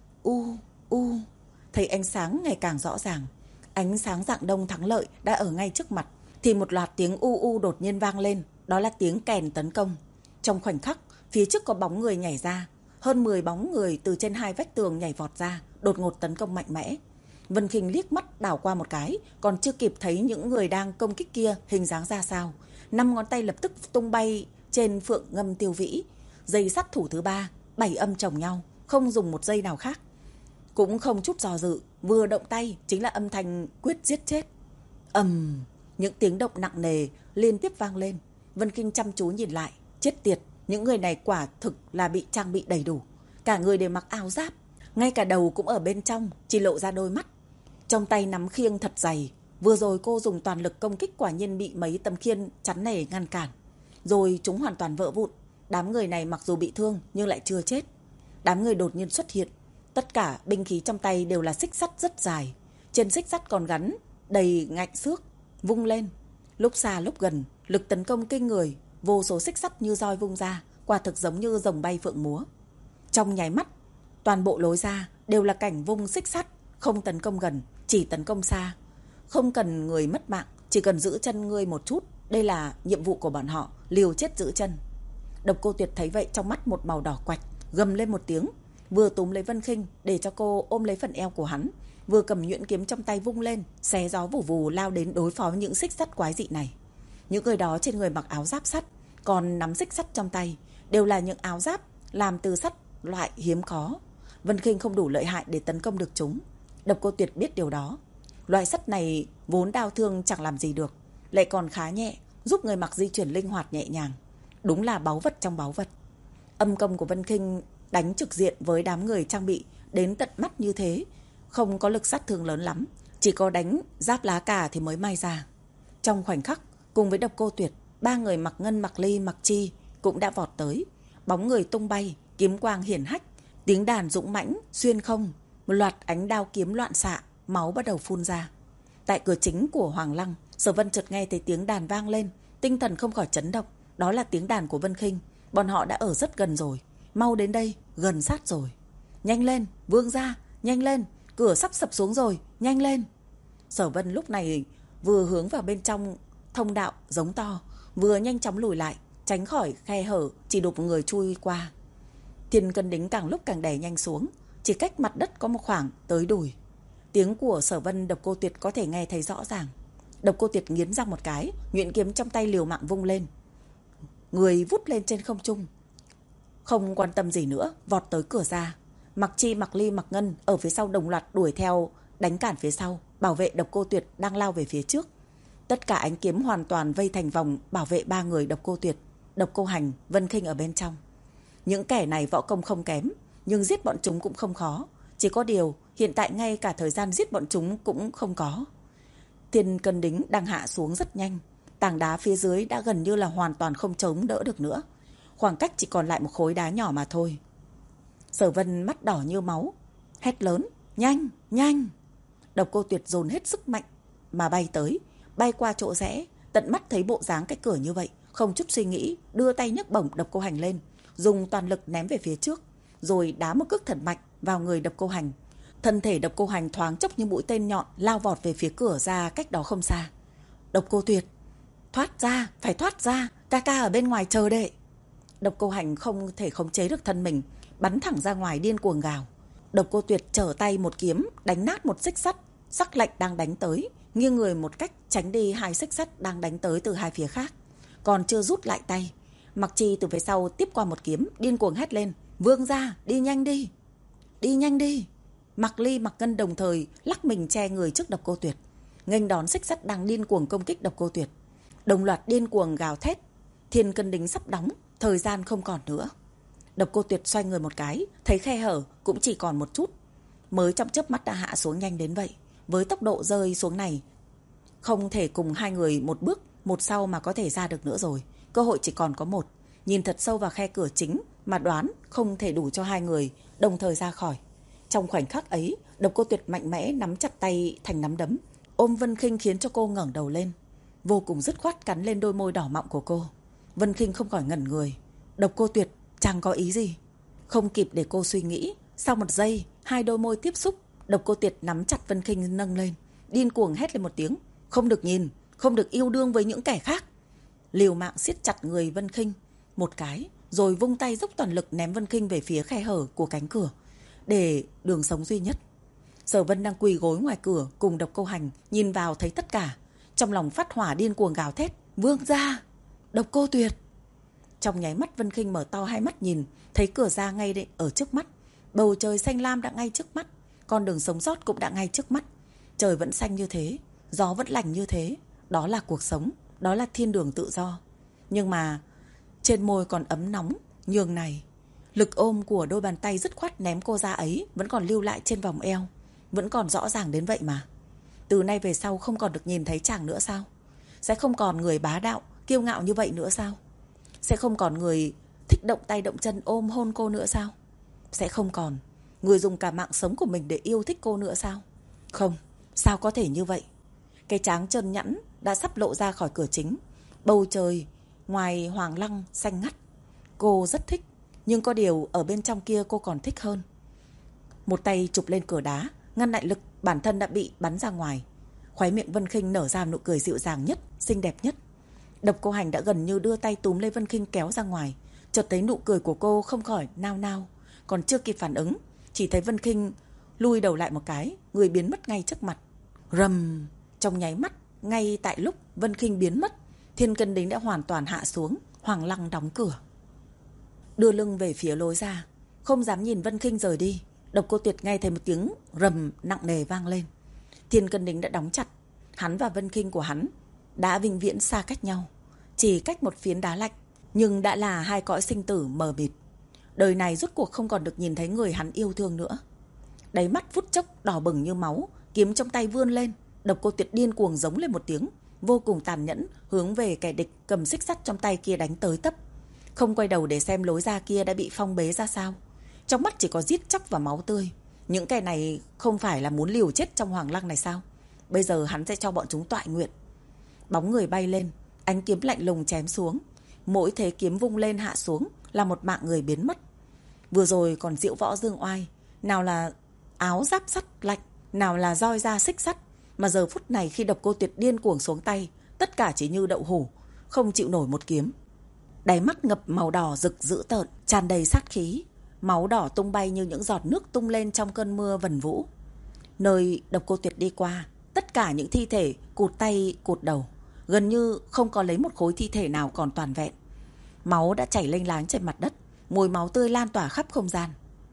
U u, thấy ánh sáng ngày càng rõ ràng, ánh sáng rạng đông thắng lợi đã ở ngay trước mặt, thì một loạt tiếng u u đột nhiên vang lên, đó là tiếng kèn tấn công. Trong khoảnh khắc, phía trước có bóng người nhảy ra, hơn mười bóng người từ trên hai vách tường nhảy vọt ra, đột ngột tấn công mạnh mẽ. Vân Khinh liếc mắt đảo qua một cái, còn chưa kịp thấy những người đang công kích kia hình dáng ra sao, năm ngón tay lập tức tung bay trên phượng ngâm tiêu vĩ, dây sát thủ thứ ba, bảy âm chồng nhau, không dùng một giây nào khác, cũng không chút do dự, vừa động tay chính là âm thanh quyết giết chết. Ầm, những tiếng động nặng nề liên tiếp vang lên. Vân Khinh chăm chú nhìn lại, chết tiệt, những người này quả thực là bị trang bị đầy đủ, cả người đều mặc áo giáp, ngay cả đầu cũng ở bên trong, chỉ lộ ra đôi mắt. Trong tay nắm khiêng thật dày, vừa rồi cô dùng toàn lực công kích quả nhiên bị mấy tấm khiên chắn nề ngăn cản, rồi chúng hoàn toàn vỡ vụn. Đám người này mặc dù bị thương nhưng lại chưa chết. Đám người đột nhiên xuất hiện, tất cả binh khí trong tay đều là xích sắt rất dài, trên xích sắt còn gắn đầy ngạnh xước, vung lên, lúc xa lúc gần, lực tấn công kinh người, vô số xích sắt như roi vung ra, quả thực giống như rồng bay phượng múa. Trong nháy mắt, toàn bộ lối ra đều là cảnh vung xích sắt, không tấn công gần, chỉ tấn công xa. Không cần người mất mạng, chỉ cần giữ chân ngươi một chút, đây là nhiệm vụ của bọn họ, liều chết giữ chân. Độc Cô Tuyệt thấy vậy trong mắt một màu đỏ quạch, gầm lên một tiếng, vừa túm lấy Vân Khinh để cho cô ôm lấy phần eo của hắn, vừa cầm nhuyễn kiếm trong tay vung lên, xé gió vù vù lao đến đối phó với những xích sắt quái dị này. Những người đó trên người mặc áo giáp sắt, còn nắm xích sắt trong tay đều là những áo giáp làm từ sắt loại hiếm có. Vân Khinh không đủ lợi hại để tấn công được chúng. Độc Cô Tuyệt biết điều đó. Loại sắt này vốn đau thương chẳng làm gì được, lại còn khá nhẹ, giúp người mặc di chuyển linh hoạt nhẹ nhàng. Đúng là báu vật trong báu vật. Âm công của Vân Khinh đánh trực diện với đám người trang bị đến tận mắt như thế, không có lực sát thương lớn lắm, chỉ có đánh giáp lá cà thì mới may ra. Trong khoảnh khắc, cùng với Độc Cô Tuyệt, ba người mặc ngân, mặc ly, mặc chi cũng đã vọt tới. Bóng người tung bay, kiếm quang hiển hách, tiếng đàn dũng mãnh xuyên không, một loạt ánh đao kiếm loạn xạ, máu bắt đầu phun ra. Tại cửa chính của Hoàng Lăng, Sở Vân chợt nghe thấy tiếng đàn vang lên, tinh thần không khỏi chấn động. Đó là tiếng đàn của Vân Khinh, bọn họ đã ở rất gần rồi, mau đến đây, gần sát rồi. Nhanh lên, vương gia, nhanh lên, cửa sắp sập xuống rồi, nhanh lên. Sở Vân lúc này vừa hướng vào bên trong thông đạo giống to, vừa nhanh chóng lùi lại, tránh khỏi khe hở chỉ đục người chui qua. Thiên cân đính càng lúc càng đè nhanh xuống, chỉ cách mặt đất có một khoảng tới đùi. Tiếng của Sở Vân Độc Cô Tuyệt có thể nghe thấy rõ ràng. Độc Cô Tuyệt nghiến răng một cái, nhuyễn kiếm trong tay liều mạng vung lên. Người vút lên trên không trung. Không quan tâm gì nữa, vọt tới cửa ra. Mặc Chi, Mặc Ly, Mặc Ngân ở phía sau đồng loạt đuổi theo, đánh cản phía sau, bảo vệ Độc Cô Tuyệt đang lao về phía trước. Tất cả ánh kiếm hoàn toàn vây thành vòng bảo vệ ba người Độc Cô Tuyệt, Độc Cô Hành, Vân Khinh ở bên trong. Những kẻ này võ công không kém, nhưng giết bọn chúng cũng không khó. Chỉ có điều, hiện tại ngay cả thời gian giết bọn chúng cũng không có. Thiên Cân Đính đang hạ xuống rất nhanh. Tảng đá phía dưới đã gần như là hoàn toàn không chống đỡ được nữa. Khoảng cách chỉ còn lại một khối đá nhỏ mà thôi. Sở Vân mắt đỏ như máu, hét lớn, nhanh, nhanh. Độc Cô Tuyệt dồn hết sức mạnh mà bay tới, bay qua chỗ rẽ, tận mắt thấy bộ dáng cái cửa như vậy, không chút suy nghĩ, đưa tay nhấc bổng Độc Cô Hành lên, dùng toàn lực ném về phía trước, rồi đá một cước thật mạnh vào người Độc Cô Hành. Thân thể Độc Cô Hành thoáng chốc như mũi tên nhọn lao vọt về phía cửa ra cách đó không xa. Độc Cô Tuyệt, thoát ra, phải thoát ra, ca ca ở bên ngoài chờ đệ. Độc Cô Hành không thể khống chế được thân mình, bắn thẳng ra ngoài điên cuồng gào. Độc Cô Tuyệt trở tay một kiếm đánh nát một xích sắt, sắc lạnh đang đánh tới, nghiêng người một cách tránh đi hai xích sắt đang đánh tới từ hai phía khác. Còn chưa rút lại tay, Mặc Chi từ phía sau tiếp qua một kiếm, điên cuồng hét lên, Vương gia, đi nhanh đi, đi nhanh đi. Mặc Ly, Mặc Ngân đồng thời lắc mình che người trước Độc Cô Tuyệt, nghênh đón xích sắt đang điên cuồng công kích Độc Cô Tuyệt. Đồng loạt điên cuồng gào thét. Thiên Cân Đính sắp đóng, thời gian không còn nữa. Độc Cô Tuyệt xoay người một cái, thấy khe hở cũng chỉ còn một chút, mới trong chớp mắt đã hạ xuống nhanh đến vậy. Với tốc độ rơi xuống này, không thể cùng hai người một bước một sau mà có thể ra được nữa rồi. Cơ hội chỉ còn có một. Nhìn thật sâu vào khe cửa chính mà đoán không thể đủ cho hai người đồng thời ra khỏi. Trong khoảnh khắc ấy, Độc Cô Tuyệt mạnh mẽ nắm chặt tay thành nắm đấm, ôm Vân Khinh khiến cho cô ngẩng đầu lên, vô cùng dứt khoát cắn lên đôi môi đỏ mọng của cô. Vân Khinh không khỏi ngẩn người. Độc Cô Tuyệt, chàng có ý gì? Không kịp để cô suy nghĩ, sau một giây, hai đôi môi tiếp xúc, Độc Cô Tuyệt nắm chặt Vân Khinh nâng lên, điên cuồng hét lên một tiếng, không được nhìn, không được yêu đương với những kẻ khác. Liều mạng siết chặt người Vân Khinh một cái, rồi vung tay dốc toàn lực ném Vân Khinh về phía khe hở của cánh cửa, để đường sống duy nhất. Sở Vân đang quỳ gối ngoài cửa cùng Độc Cô Hành, nhìn vào thấy tất cả, trong lòng phát hỏa điên cuồng gào thét, Vương gia, Độc Cô Tuyệt. Trong nháy mắt Vân Khinh mở to hai mắt nhìn, thấy cửa ra ngay ở trước mắt, bầu trời xanh lam đã ngay trước mắt, con đường sống sót cũng đã ngay trước mắt. Trời vẫn xanh như thế, gió vẫn lành như thế, đó là cuộc sống, đó là thiên đường tự do. Nhưng mà trên môi còn ấm nóng nhường này, lực ôm của đôi bàn tay dứt khoát ném cô ra ấy vẫn còn lưu lại trên vòng eo, vẫn còn rõ ràng đến vậy mà. Từ nay về sau không còn được nhìn thấy chàng nữa sao? Sẽ không còn người bá đạo, kiêu ngạo như vậy nữa sao? Sẽ không còn người thích động tay động chân ôm hôn cô nữa sao? Sẽ không còn người dùng cả mạng sống của mình để yêu thích cô nữa sao? Không, sao có thể như vậy? Cái tráng trơn nhẵn đã sắp lộ ra khỏi cửa chính. Bầu trời ngoài hoàng lăng xanh ngắt, cô rất thích, nhưng có điều ở bên trong kia cô còn thích hơn. Một tay chụp lên cửa đá, ngăn lại lực bản thân đã bị bắn ra ngoài. Khóe miệng Vân Khinh nở ra nụ cười dịu dàng nhất, xinh đẹp nhất. Độc Cô Hành đã gần như đưa tay túm lấy Vân Khinh kéo ra ngoài, chợt thấy nụ cười của cô không khỏi nao nao, còn chưa kịp phản ứng, chỉ thấy Vân Khinh lui đầu lại một cái, người biến mất ngay trước mặt. Rầm, trong nháy mắt, ngay tại lúc Vân Khinh biến mất, Thiên Cân Đính đã hoàn toàn hạ xuống, hoàng lăng đóng cửa. Đưa lưng về phía lối ra, không dám nhìn Vân Khinh rời đi. Độc Cô Tuyệt nghe thấy một tiếng rầm nặng nề vang lên. Thiên Cân Đính đã đóng chặt, hắn và Vân Khinh của hắn đã vĩnh viễn xa cách nhau, chỉ cách một phiến đá lạnh, nhưng đã là hai cõi sinh tử mờ mịt. Đời này rốt cuộc không còn được nhìn thấy người hắn yêu thương nữa. Đáy mắt phút chốc đỏ bừng như máu, kiếm trong tay vươn lên, Độc Cô Tuyệt điên cuồng giống lên một tiếng, vô cùng tàn nhẫn hướng về kẻ địch cầm xích sắt trong tay kia đánh tới tấp. Không quay đầu để xem lối ra kia đã bị phong bế ra sao, trong mắt chỉ có giết chóc và máu tươi. Những kẻ này không phải là muốn liều chết trong hoàng lăng này sao? Bây giờ hắn sẽ cho bọn chúng toại nguyện. Bóng người bay lên, ánh kiếm lạnh lùng chém xuống, mỗi thế kiếm vung lên hạ xuống là một mạng người biến mất. Vừa rồi còn diễu võ dương oai, nào là áo giáp sắt lạnh, nào là roi da xích sắt, mà giờ phút này khi Độc Cô Tuyệt điên cuồng xuống tay, tất cả chỉ như đậu hũ, không chịu nổi một kiếm. Đáy mắt ngập màu đỏ rực dữ tợn, tràn đầy sát khí, máu đỏ tung bay như những giọt nước tung lên trong cơn mưa vần vũ. Nơi Độc Cô Tuyệt đi qua, tất cả những thi thể cụt tay cụt đầu, gần như không có lấy một khối thi thể nào còn toàn vẹn. Máu đã chảy lênh láng trên mặt đất, mùi máu tươi lan tỏa khắp không gian.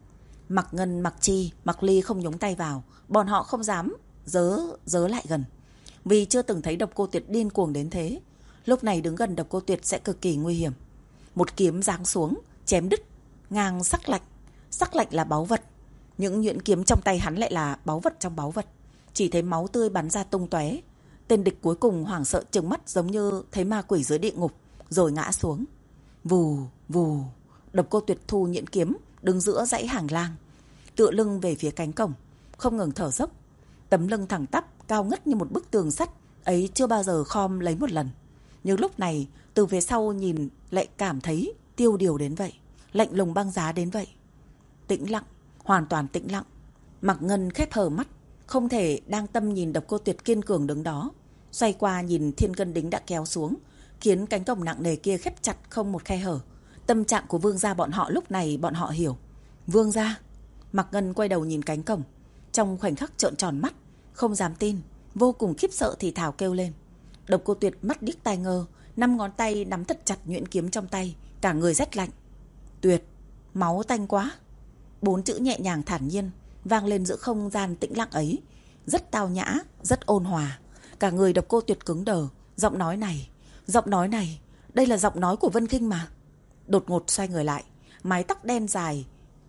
Mặc Ngân, Mặc Chi, Mặc Ly không nhúng tay vào, bọn họ không dám dớ dớ lại gần, vì chưa từng thấy Độc Cô Tuyệt điên cuồng đến thế. Lúc này đứng gần Độc Cô Tuyệt sẽ cực kỳ nguy hiểm. Một kiếm giáng xuống, chém đứt ngang sắc lạnh. Sắc lạnh là báu vật, những nhuyễn kiếm trong tay hắn lại là báu vật trong báu vật. Chỉ thấy máu tươi bắn ra tung tóe. Tên địch cuối cùng hoảng sợ trừng mắt giống như thấy ma quỷ dưới địa ngục, rồi ngã xuống. Vù vù, Độc Cô Tuyệt thu nhuyễn kiếm, đứng giữa dãy hàng lang, tựa lưng về phía cánh cổng, không ngừng thở dốc. Tấm lưng thẳng tắp, cao ngất như một bức tường sắt ấy chưa bao giờ khom lấy một lần. Nhưng lúc này, từ phía sau nhìn lại cảm thấy tiêu điều đến vậy, lạnh lùng băng giá đến vậy. Tĩnh lặng, hoàn toàn tĩnh lặng. Mặc Ngân khép hờ mắt, không thể đang tâm nhìn Độc Cô Tuyệt kiên cường đứng đó. Xoay qua nhìn thiên ngân đính đã kéo xuống, khiến cánh cổng nặng nề kia khép chặt không một khe hở. Tâm trạng của Vương gia bọn họ lúc này bọn họ hiểu. Vương gia. Mặc Ngân quay đầu nhìn cánh cổng, trong khoảnh khắc trợn tròn mắt, không dám tin, vô cùng khiếp sợ thì thào kêu lên. Độc Cô Tuyệt mắt điếc tai ngơ, năm ngón tay nắm thật chặt nhuyễn kiếm trong tay, cả người rét lạnh. Tuyệt, máu tanh quá. Bốn chữ nhẹ nhàng thản nhiên vang lên giữa không gian tĩnh lặng ấy, rất tao nhã, rất ôn hòa. Cả người Độc Cô Tuyệt cứng đờ. Giọng nói này, giọng nói này, đây là giọng nói của Vân Khinh mà. Đột ngột xoay người lại, mái tóc đen dài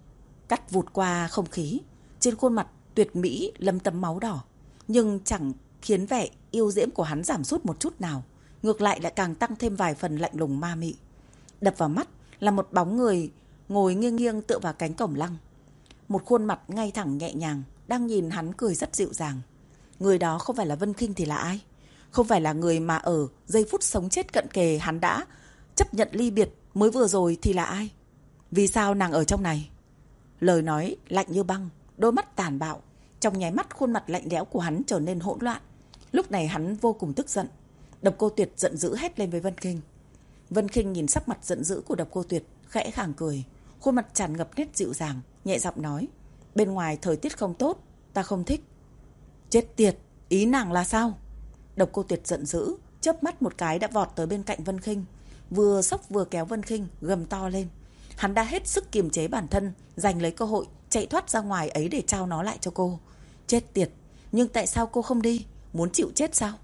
cắt vụt qua không khí, trên khuôn mặt tuyệt mỹ lấm tấm máu đỏ, nhưng chẳng khiến vẻ yêu diễm của hắn giảm sút một chút nào, ngược lại lại càng tăng thêm vài phần lạnh lùng ma mị. Đập vào mắt là một bóng người ngồi nghiêng nghiêng tựa vào cánh cổng lăng, một khuôn mặt ngay thẳng nhẹ nhàng, đang nhìn hắn cười rất dịu dàng. Người đó không phải là Vân Khinh thì là ai? Không phải là người mà ở giây phút sống chết cận kề hắn đã chấp nhận ly biệt mới vừa rồi thì là ai? Vì sao nàng ở trong này? Lời nói lạnh như băng, đôi mắt tàn bạo, trong nháy mắt khuôn mặt lạnh lẽo của hắn trở nên hỗn loạn. Lúc này hắn vô cùng tức giận. Độc Cô Tuyệt giận dữ hét lên với Vân Khinh. Vân Khinh nhìn sắc mặt giận dữ của Độc Cô Tuyệt, khẽ khàng cười, khuôn mặt tràn ngập nét dịu dàng, nhẹ giọng nói: bên ngoài thời tiết không tốt, ta không thích. Chết tiệt, ý nàng là sao? Độc Cô Tuyệt giận dữ, chớp mắt một cái đã vọt tới bên cạnh Vân Khinh, vừa xốc vừa kéo Vân Khinh, gầm to lên. Hắn đã hết sức kiềm chế bản thân, giành lấy cơ hội chạy thoát ra ngoài ấy để trao nó lại cho cô. Chết tiệt, nhưng tại sao cô không đi? Muốn chịu chết sao?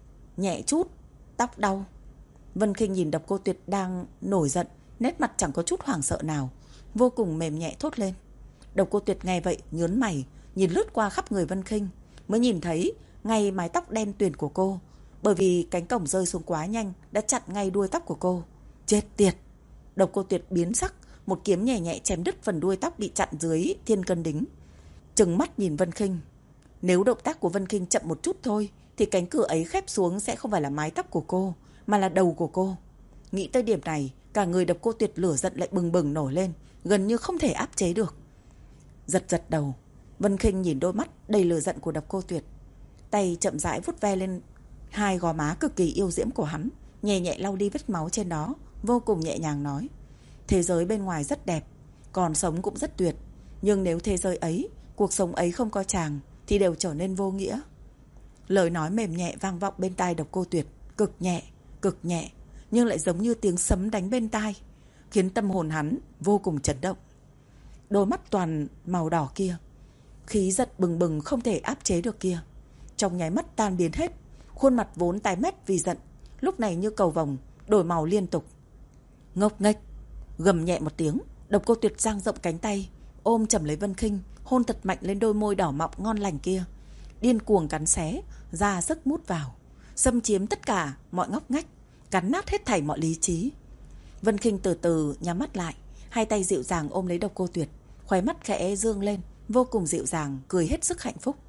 Nhẹ chút, tóc đau. Vân Khinh nhìn Độc Cô Tuyệt đang nổi giận, nét mặt chẳng có chút hoảng sợ nào, vô cùng mềm nhẹ thốt lên. Độc Cô Tuyệt nghe vậy nhướng mày, nhìn lướt qua khắp người Vân Khinh, mới nhìn thấy ngay mái tóc đen tuyền của cô, bởi vì cánh cổng rơi xuống quá nhanh đã chặn ngay đuôi tóc của cô. Chết tiệt. Độc Cô Tuyệt biến sắc, một kiếm nhẹ nhẹ chém đứt phần đuôi tóc bị chặn dưới thiên cân đính. Trừng mắt nhìn Vân Khinh. Nếu động tác của Vân Khinh chậm một chút thôi thì cánh cửa ấy khép xuống sẽ không phải là mái tóc của cô, mà là đầu của cô. Nghĩ tới điểm này, cả người Độc Cô Tuyệt lửa giận lại bừng bừng nổi lên, gần như không thể áp chế được. Giật giật đầu, Vân Khinh nhìn đôi mắt đầy lửa giận của Độc Cô Tuyệt, tay chậm rãi vuốt ve lên hai gò má cực kỳ yêu diễm của hắn, nhẹ nhẹ lau đi vết máu trên đó, vô cùng nhẹ nhàng nói: thế giới bên ngoài rất đẹp, còn sống cũng rất tuyệt, nhưng nếu thế giới ấy, cuộc sống ấy không có chàng thì đều trở nên vô nghĩa. Lời nói mềm nhẹ vang vọng bên tai Độc Cô Tuyệt, cực nhẹ, cực nhẹ, nhưng lại giống như tiếng sấm đánh bên tai, khiến tâm hồn hắn vô cùng chấn động. Đôi mắt toàn màu đỏ kia, khí giật bừng bừng không thể áp chế được kia, trong nháy mắt tan biến hết. Khuôn mặt vốn tái mét vì giận, lúc này như cầu vồng, đổi màu liên tục. Ngốc nghếch, gầm nhẹ một tiếng, Độc Cô Tuyệt dang rộng cánh tay, ôm chầm lấy Vân Khinh, hôn thật mạnh lên đôi môi đỏ mọng ngon lành kia, điên cuồng cắn xé, ra sức mút vào, xâm chiếm tất cả mọi ngóc ngách, cắn nát hết thảy mọi lý trí. Vân Khinh từ từ nhắm mắt lại, hai tay dịu dàng ôm lấy Độc Cô Tuyệt, khóe mắt khẽ dương lên, vô cùng dịu dàng, cười hết sức hạnh phúc.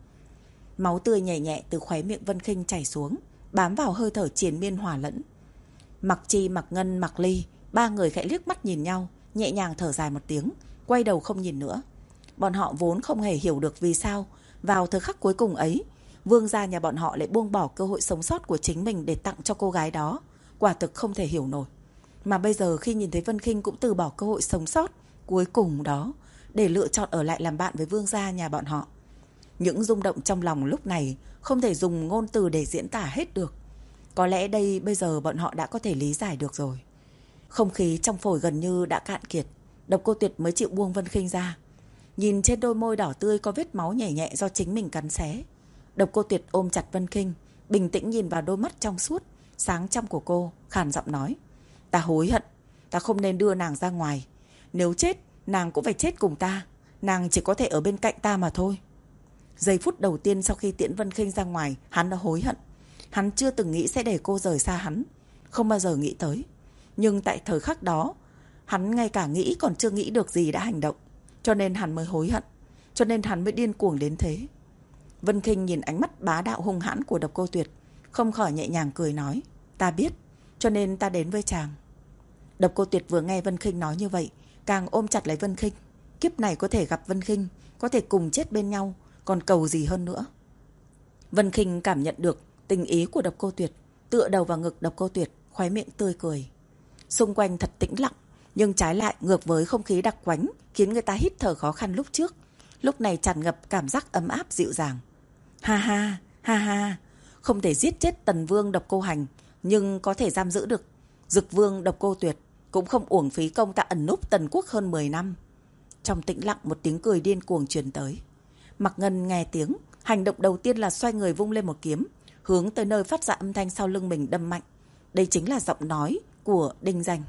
Máu tươi nhẹ nhẹ từ khóe miệng Vân Khinh chảy xuống, bám vào hơi thở triền miên hòa lẫn. Mặc Chi, Mặc Ngân, Mặc Ly, ba người khẽ liếc mắt nhìn nhau, nhẹ nhàng thở dài một tiếng, quay đầu không nhìn nữa. Bọn họ vốn không hề hiểu được vì sao vào thời khắc cuối cùng ấy, Vương gia nhà bọn họ lại buông bỏ cơ hội sống sót của chính mình để tặng cho cô gái đó, quả thực không thể hiểu nổi. Mà bây giờ khi nhìn thấy Vân Khinh cũng từ bỏ cơ hội sống sót cuối cùng đó để lựa chọn ở lại làm bạn với Vương gia nhà bọn họ, Những rung động trong lòng lúc này không thể dùng ngôn từ để diễn tả hết được. Có lẽ đây bây giờ bọn họ đã có thể lý giải được rồi. Không khí trong phổi gần như đã cạn kiệt, Độc Cô Tuyệt mới chịu buông Vân Khinh ra. Nhìn trên đôi môi đỏ tươi có vết máu nhẹ nhẹ do chính mình cắn xé, Độc Cô Tuyệt ôm chặt Vân Khinh, bình tĩnh nhìn vào đôi mắt trong suốt, sáng trong của cô, khàn giọng nói: ta hối hận, ta không nên đưa nàng ra ngoài. Nếu chết, nàng cũng phải chết cùng ta. Nàng chỉ có thể ở bên cạnh ta mà thôi. Giây phút đầu tiên sau khi tiễn Vân Khinh ra ngoài, hắn đã hối hận. Hắn chưa từng nghĩ sẽ để cô rời xa hắn, không bao giờ nghĩ tới. Nhưng tại thời khắc đó, hắn ngay cả nghĩ còn chưa nghĩ được gì đã hành động. Cho nên hắn mới hối hận, cho nên hắn mới điên cuồng đến thế. Vân Khinh nhìn ánh mắt bá đạo hung hãn của Độc Cô Tuyệt, không khỏi nhẹ nhàng cười nói: ta biết, cho nên ta đến với chàng. Độc Cô Tuyệt vừa nghe Vân Khinh nói như vậy, càng ôm chặt lấy Vân Khinh. Kiếp này có thể gặp Vân Khinh, có thể cùng chết bên nhau, còn cầu gì hơn nữa. Vân Khinh cảm nhận được tình ý của Độc Cô Tuyệt, tựa đầu vào ngực Độc Cô Tuyệt, khóe miệng tươi cười. Xung quanh thật tĩnh lặng, nhưng trái lại ngược với không khí đặc quánh khiến người ta hít thở khó khăn lúc trước, lúc này tràn ngập cảm giác ấm áp dịu dàng. Ha ha, ha ha, không thể giết chết Tần Vương Độc Cô Hành, nhưng có thể giam giữ được Dực Vương Độc Cô Tuyệt, cũng không uổng phí công ta ẩn núp Tần Quốc hơn mười năm. Trong tĩnh lặng một tiếng cười điên cuồng truyền tới. Mạc Ngân nghe tiếng, hành động đầu tiên là xoay người vung lên một kiếm, hướng tới nơi phát ra âm thanh sau lưng mình đâm mạnh. Đây chính là giọng nói của Đinh Danh.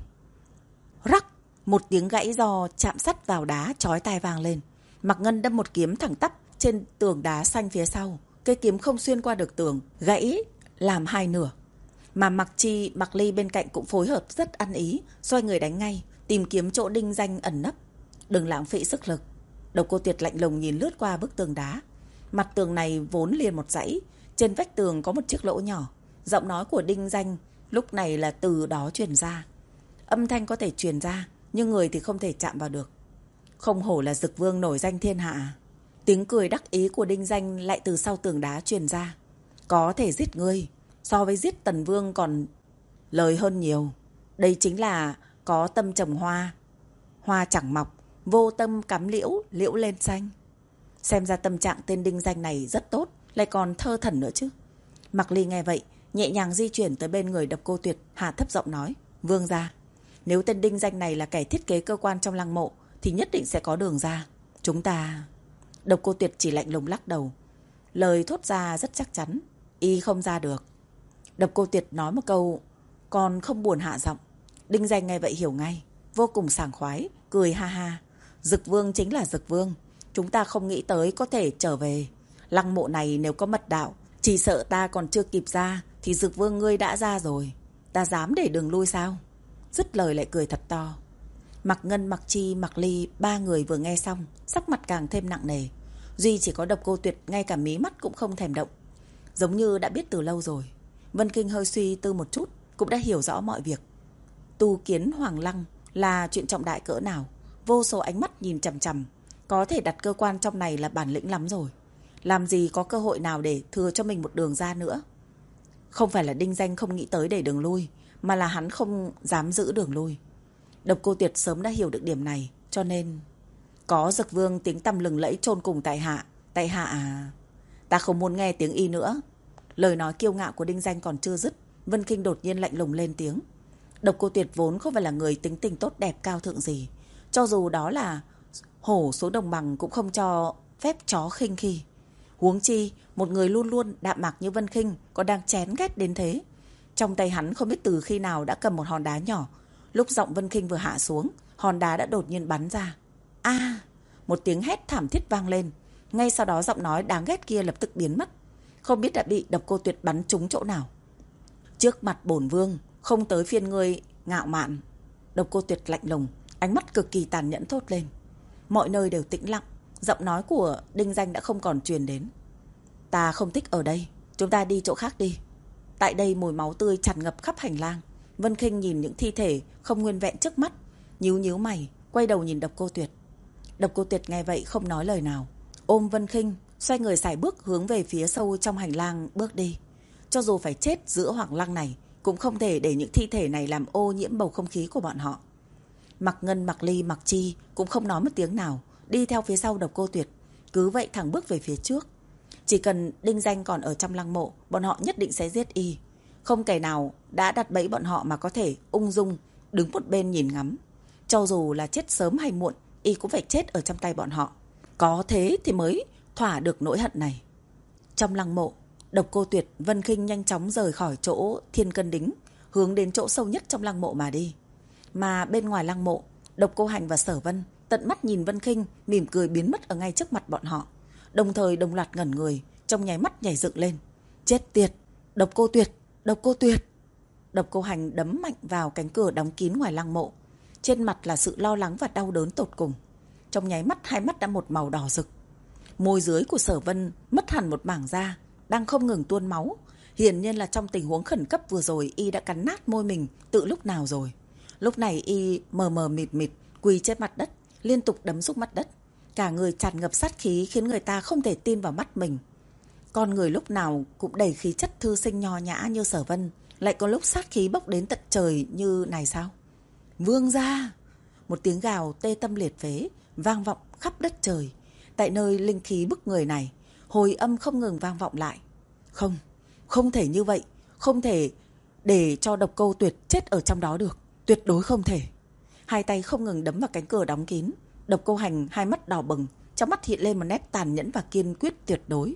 Rắc, một tiếng gãy do chạm sắt vào đá chói tai vang lên. Mạc Ngân đâm một kiếm thẳng tắp trên tường đá xanh phía sau. Cây kiếm không xuyên qua được tường, gãy làm hai nửa. Mà Mạc Chi, Mạc Ly bên cạnh cũng phối hợp rất ăn ý, xoay người đánh ngay, tìm kiếm chỗ Đinh Danh ẩn nấp. Đừng lãng phí sức lực. Độc Cô Tuyệt lạnh lùng nhìn lướt qua bức tường đá. Mặt tường này vốn liền một dãy, trên vách tường có một chiếc lỗ nhỏ. Giọng nói của Đinh Danh lúc này là từ đó truyền ra. Âm thanh có thể truyền ra, nhưng người thì không thể chạm vào được. Không hổ là Dực Vương nổi danh thiên hạ. Tiếng cười đắc ý của Đinh Danh lại từ sau tường đá truyền ra. Có thể giết ngươi, so với giết Tần Vương còn lời hơn nhiều. Đây chính là có tâm trồng hoa, hoa chẳng mọc, vô tâm cắm liễu, liễu lên xanh. Xem ra tâm trạng tên Đinh Danh này rất tốt, lại còn thơ thẩn nữa chứ. Mạc Ly nghe vậy, nhẹ nhàng di chuyển tới bên người Độc Cô Tuyệt, hạ thấp giọng nói: Vương gia, nếu tên Đinh Danh này là kẻ thiết kế cơ quan trong lăng mộ thì nhất định sẽ có đường ra. Chúng ta... Độc Cô Tuyệt chỉ lạnh lùng lắc đầu, lời thốt ra rất chắc chắn: y không ra được. Độc Cô Tuyệt nói một câu còn không buồn hạ giọng. Đinh Danh nghe vậy hiểu ngay, vô cùng sảng khoái, cười ha ha. Dực Vương chính là Dực Vương, chúng ta không nghĩ tới có thể trở về. Lăng mộ này nếu có mật đạo, chỉ sợ ta còn chưa kịp ra thì Dực Vương ngươi đã ra rồi. Ta dám để đường lui sao? Dứt lời lại cười thật to. Mạc Ngân, Mạc Chi, Mạc Ly, ba người vừa nghe xong, sắc mặt càng thêm nặng nề. Duy chỉ có Độc Cô Tuyệt ngay cả mí mắt cũng không thèm động, giống như đã biết từ lâu rồi. Vân Kinh hơi suy tư một chút, cũng đã hiểu rõ mọi việc. Tu kiến Hoàng Lăng là chuyện trọng đại cỡ nào, vô số ánh mắt nhìn chằm chằm. Có thể đặt cơ quan trong này là bản lĩnh lắm rồi. Làm gì có cơ hội nào để thừa cho mình một đường ra nữa. Không phải là Đinh Danh không nghĩ tới để đường lui, mà là hắn không dám giữ đường lui. Độc Cô Tuyệt sớm đã hiểu được điểm này, cho nên có Dực Vương tiếng tăm lừng lẫy chôn cùng tại hạ. Tại hạ à... Ta không muốn nghe tiếng y nữa. Lời nói kiêu ngạo của Đinh Danh còn chưa dứt, Vân Kinh đột nhiên lạnh lùng lên tiếng. Độc Cô Tuyệt vốn không phải là người tính tình tốt đẹp cao thượng gì, cho dù đó là hổ số đồng bằng cũng không cho phép chó khinh khi. Huống chi một người luôn luôn đạm mạc như Vân Kinh có đang chén ghét đến thế. Trong tay hắn không biết từ khi nào đã cầm một hòn đá nhỏ. Lúc giọng Vân Kinh vừa hạ xuống, hòn đá đã đột nhiên bắn ra. A à, một tiếng hét thảm thiết vang lên. Ngay sau đó giọng nói đáng ghét kia lập tức biến mất, không biết đã bị Độc Cô Tuyệt bắn trúng chỗ nào. Trước mặt bổn vương, không tới phiên ngươi ngạo mạn. Độc Cô Tuyệt lạnh lùng, ánh mắt cực kỳ tàn nhẫn thốt lên. Mọi nơi đều tĩnh lặng, giọng nói của Đinh Danh đã không còn truyền đến. Ta không thích ở đây, chúng ta đi chỗ khác đi. Tại đây mùi máu tươi tràn ngập khắp hành lang. Vân Kinh nhìn những thi thể không nguyên vẹn trước mắt, nhíu nhíu mày, quay đầu nhìn Độc Cô Tuyệt. Độc Cô Tuyệt nghe vậy không nói lời nào, ôm Vân Kinh, xoay người sải bước hướng về phía sâu trong hành lang bước đi. Cho dù phải chết giữa Hoàng Lăng này, cũng không thể để những thi thể này làm ô nhiễm bầu không khí của bọn họ. Mạc Ngân, Mạc Ly, Mạc Chi cũng không nói một tiếng nào, đi theo phía sau Độc Cô Tuyệt, cứ vậy thẳng bước về phía trước. Chỉ cần đinh danh còn ở trong lăng mộ, bọn họ nhất định sẽ giết y. Không kẻ nào đã đặt bẫy bọn họ mà có thể ung dung đứng một bên nhìn ngắm. Cho dù là chết sớm hay muộn, y cũng phải chết ở trong tay bọn họ. Có thế thì mới thỏa được nỗi hận này. Trong lăng mộ, Độc Cô Tuyệt, Vân Khinh nhanh chóng rời khỏi chỗ Thiên Cân Đính, hướng đến chỗ sâu nhất trong lăng mộ mà đi. Mà bên ngoài lăng mộ, Độc Cô Hành và Sở Vân tận mắt nhìn Vân Khinh mỉm cười biến mất ở ngay trước mặt bọn họ, đồng thời đồng loạt ngẩn người, trong nháy mắt nhảy dựng lên. Chết tiệt, Độc Cô Tuyệt, Độc Cô Tuyệt. Độc Cô Hành đấm mạnh vào cánh cửa đóng kín ngoài lăng mộ, trên mặt là sự lo lắng và đau đớn tột cùng. Trong nháy mắt hai mắt đã một màu đỏ rực. Môi dưới của Sở Vân mất hẳn một mảng da, đang không ngừng tuôn máu. Hiển nhiên là trong tình huống khẩn cấp vừa rồi y đã cắn nát môi mình từ lúc nào rồi. Lúc này y mờ mờ mịt mịt quỳ trên mặt đất, liên tục đấm xuống mặt đất. Cả người tràn ngập sát khí khiến người ta không thể tin vào mắt mình. Con người lúc nào cũng đầy khí chất thư sinh nho nhã như Sở Vân, lại có lúc sát khí bốc đến tận trời như này sao? Vương gia! Một tiếng gào tê tâm liệt phế vang vọng khắp đất trời. Tại nơi linh khí bức người này, hồi âm không ngừng vang vọng lại. Không, không thể như vậy, không thể để cho Độc Cô Tuyệt chết ở trong đó được, tuyệt đối không thể. Hai tay không ngừng đấm vào cánh cửa đóng kín. Độc Cô Hành hai mắt đỏ bừng, trong mắt hiện lên một nét tàn nhẫn và kiên quyết tuyệt đối.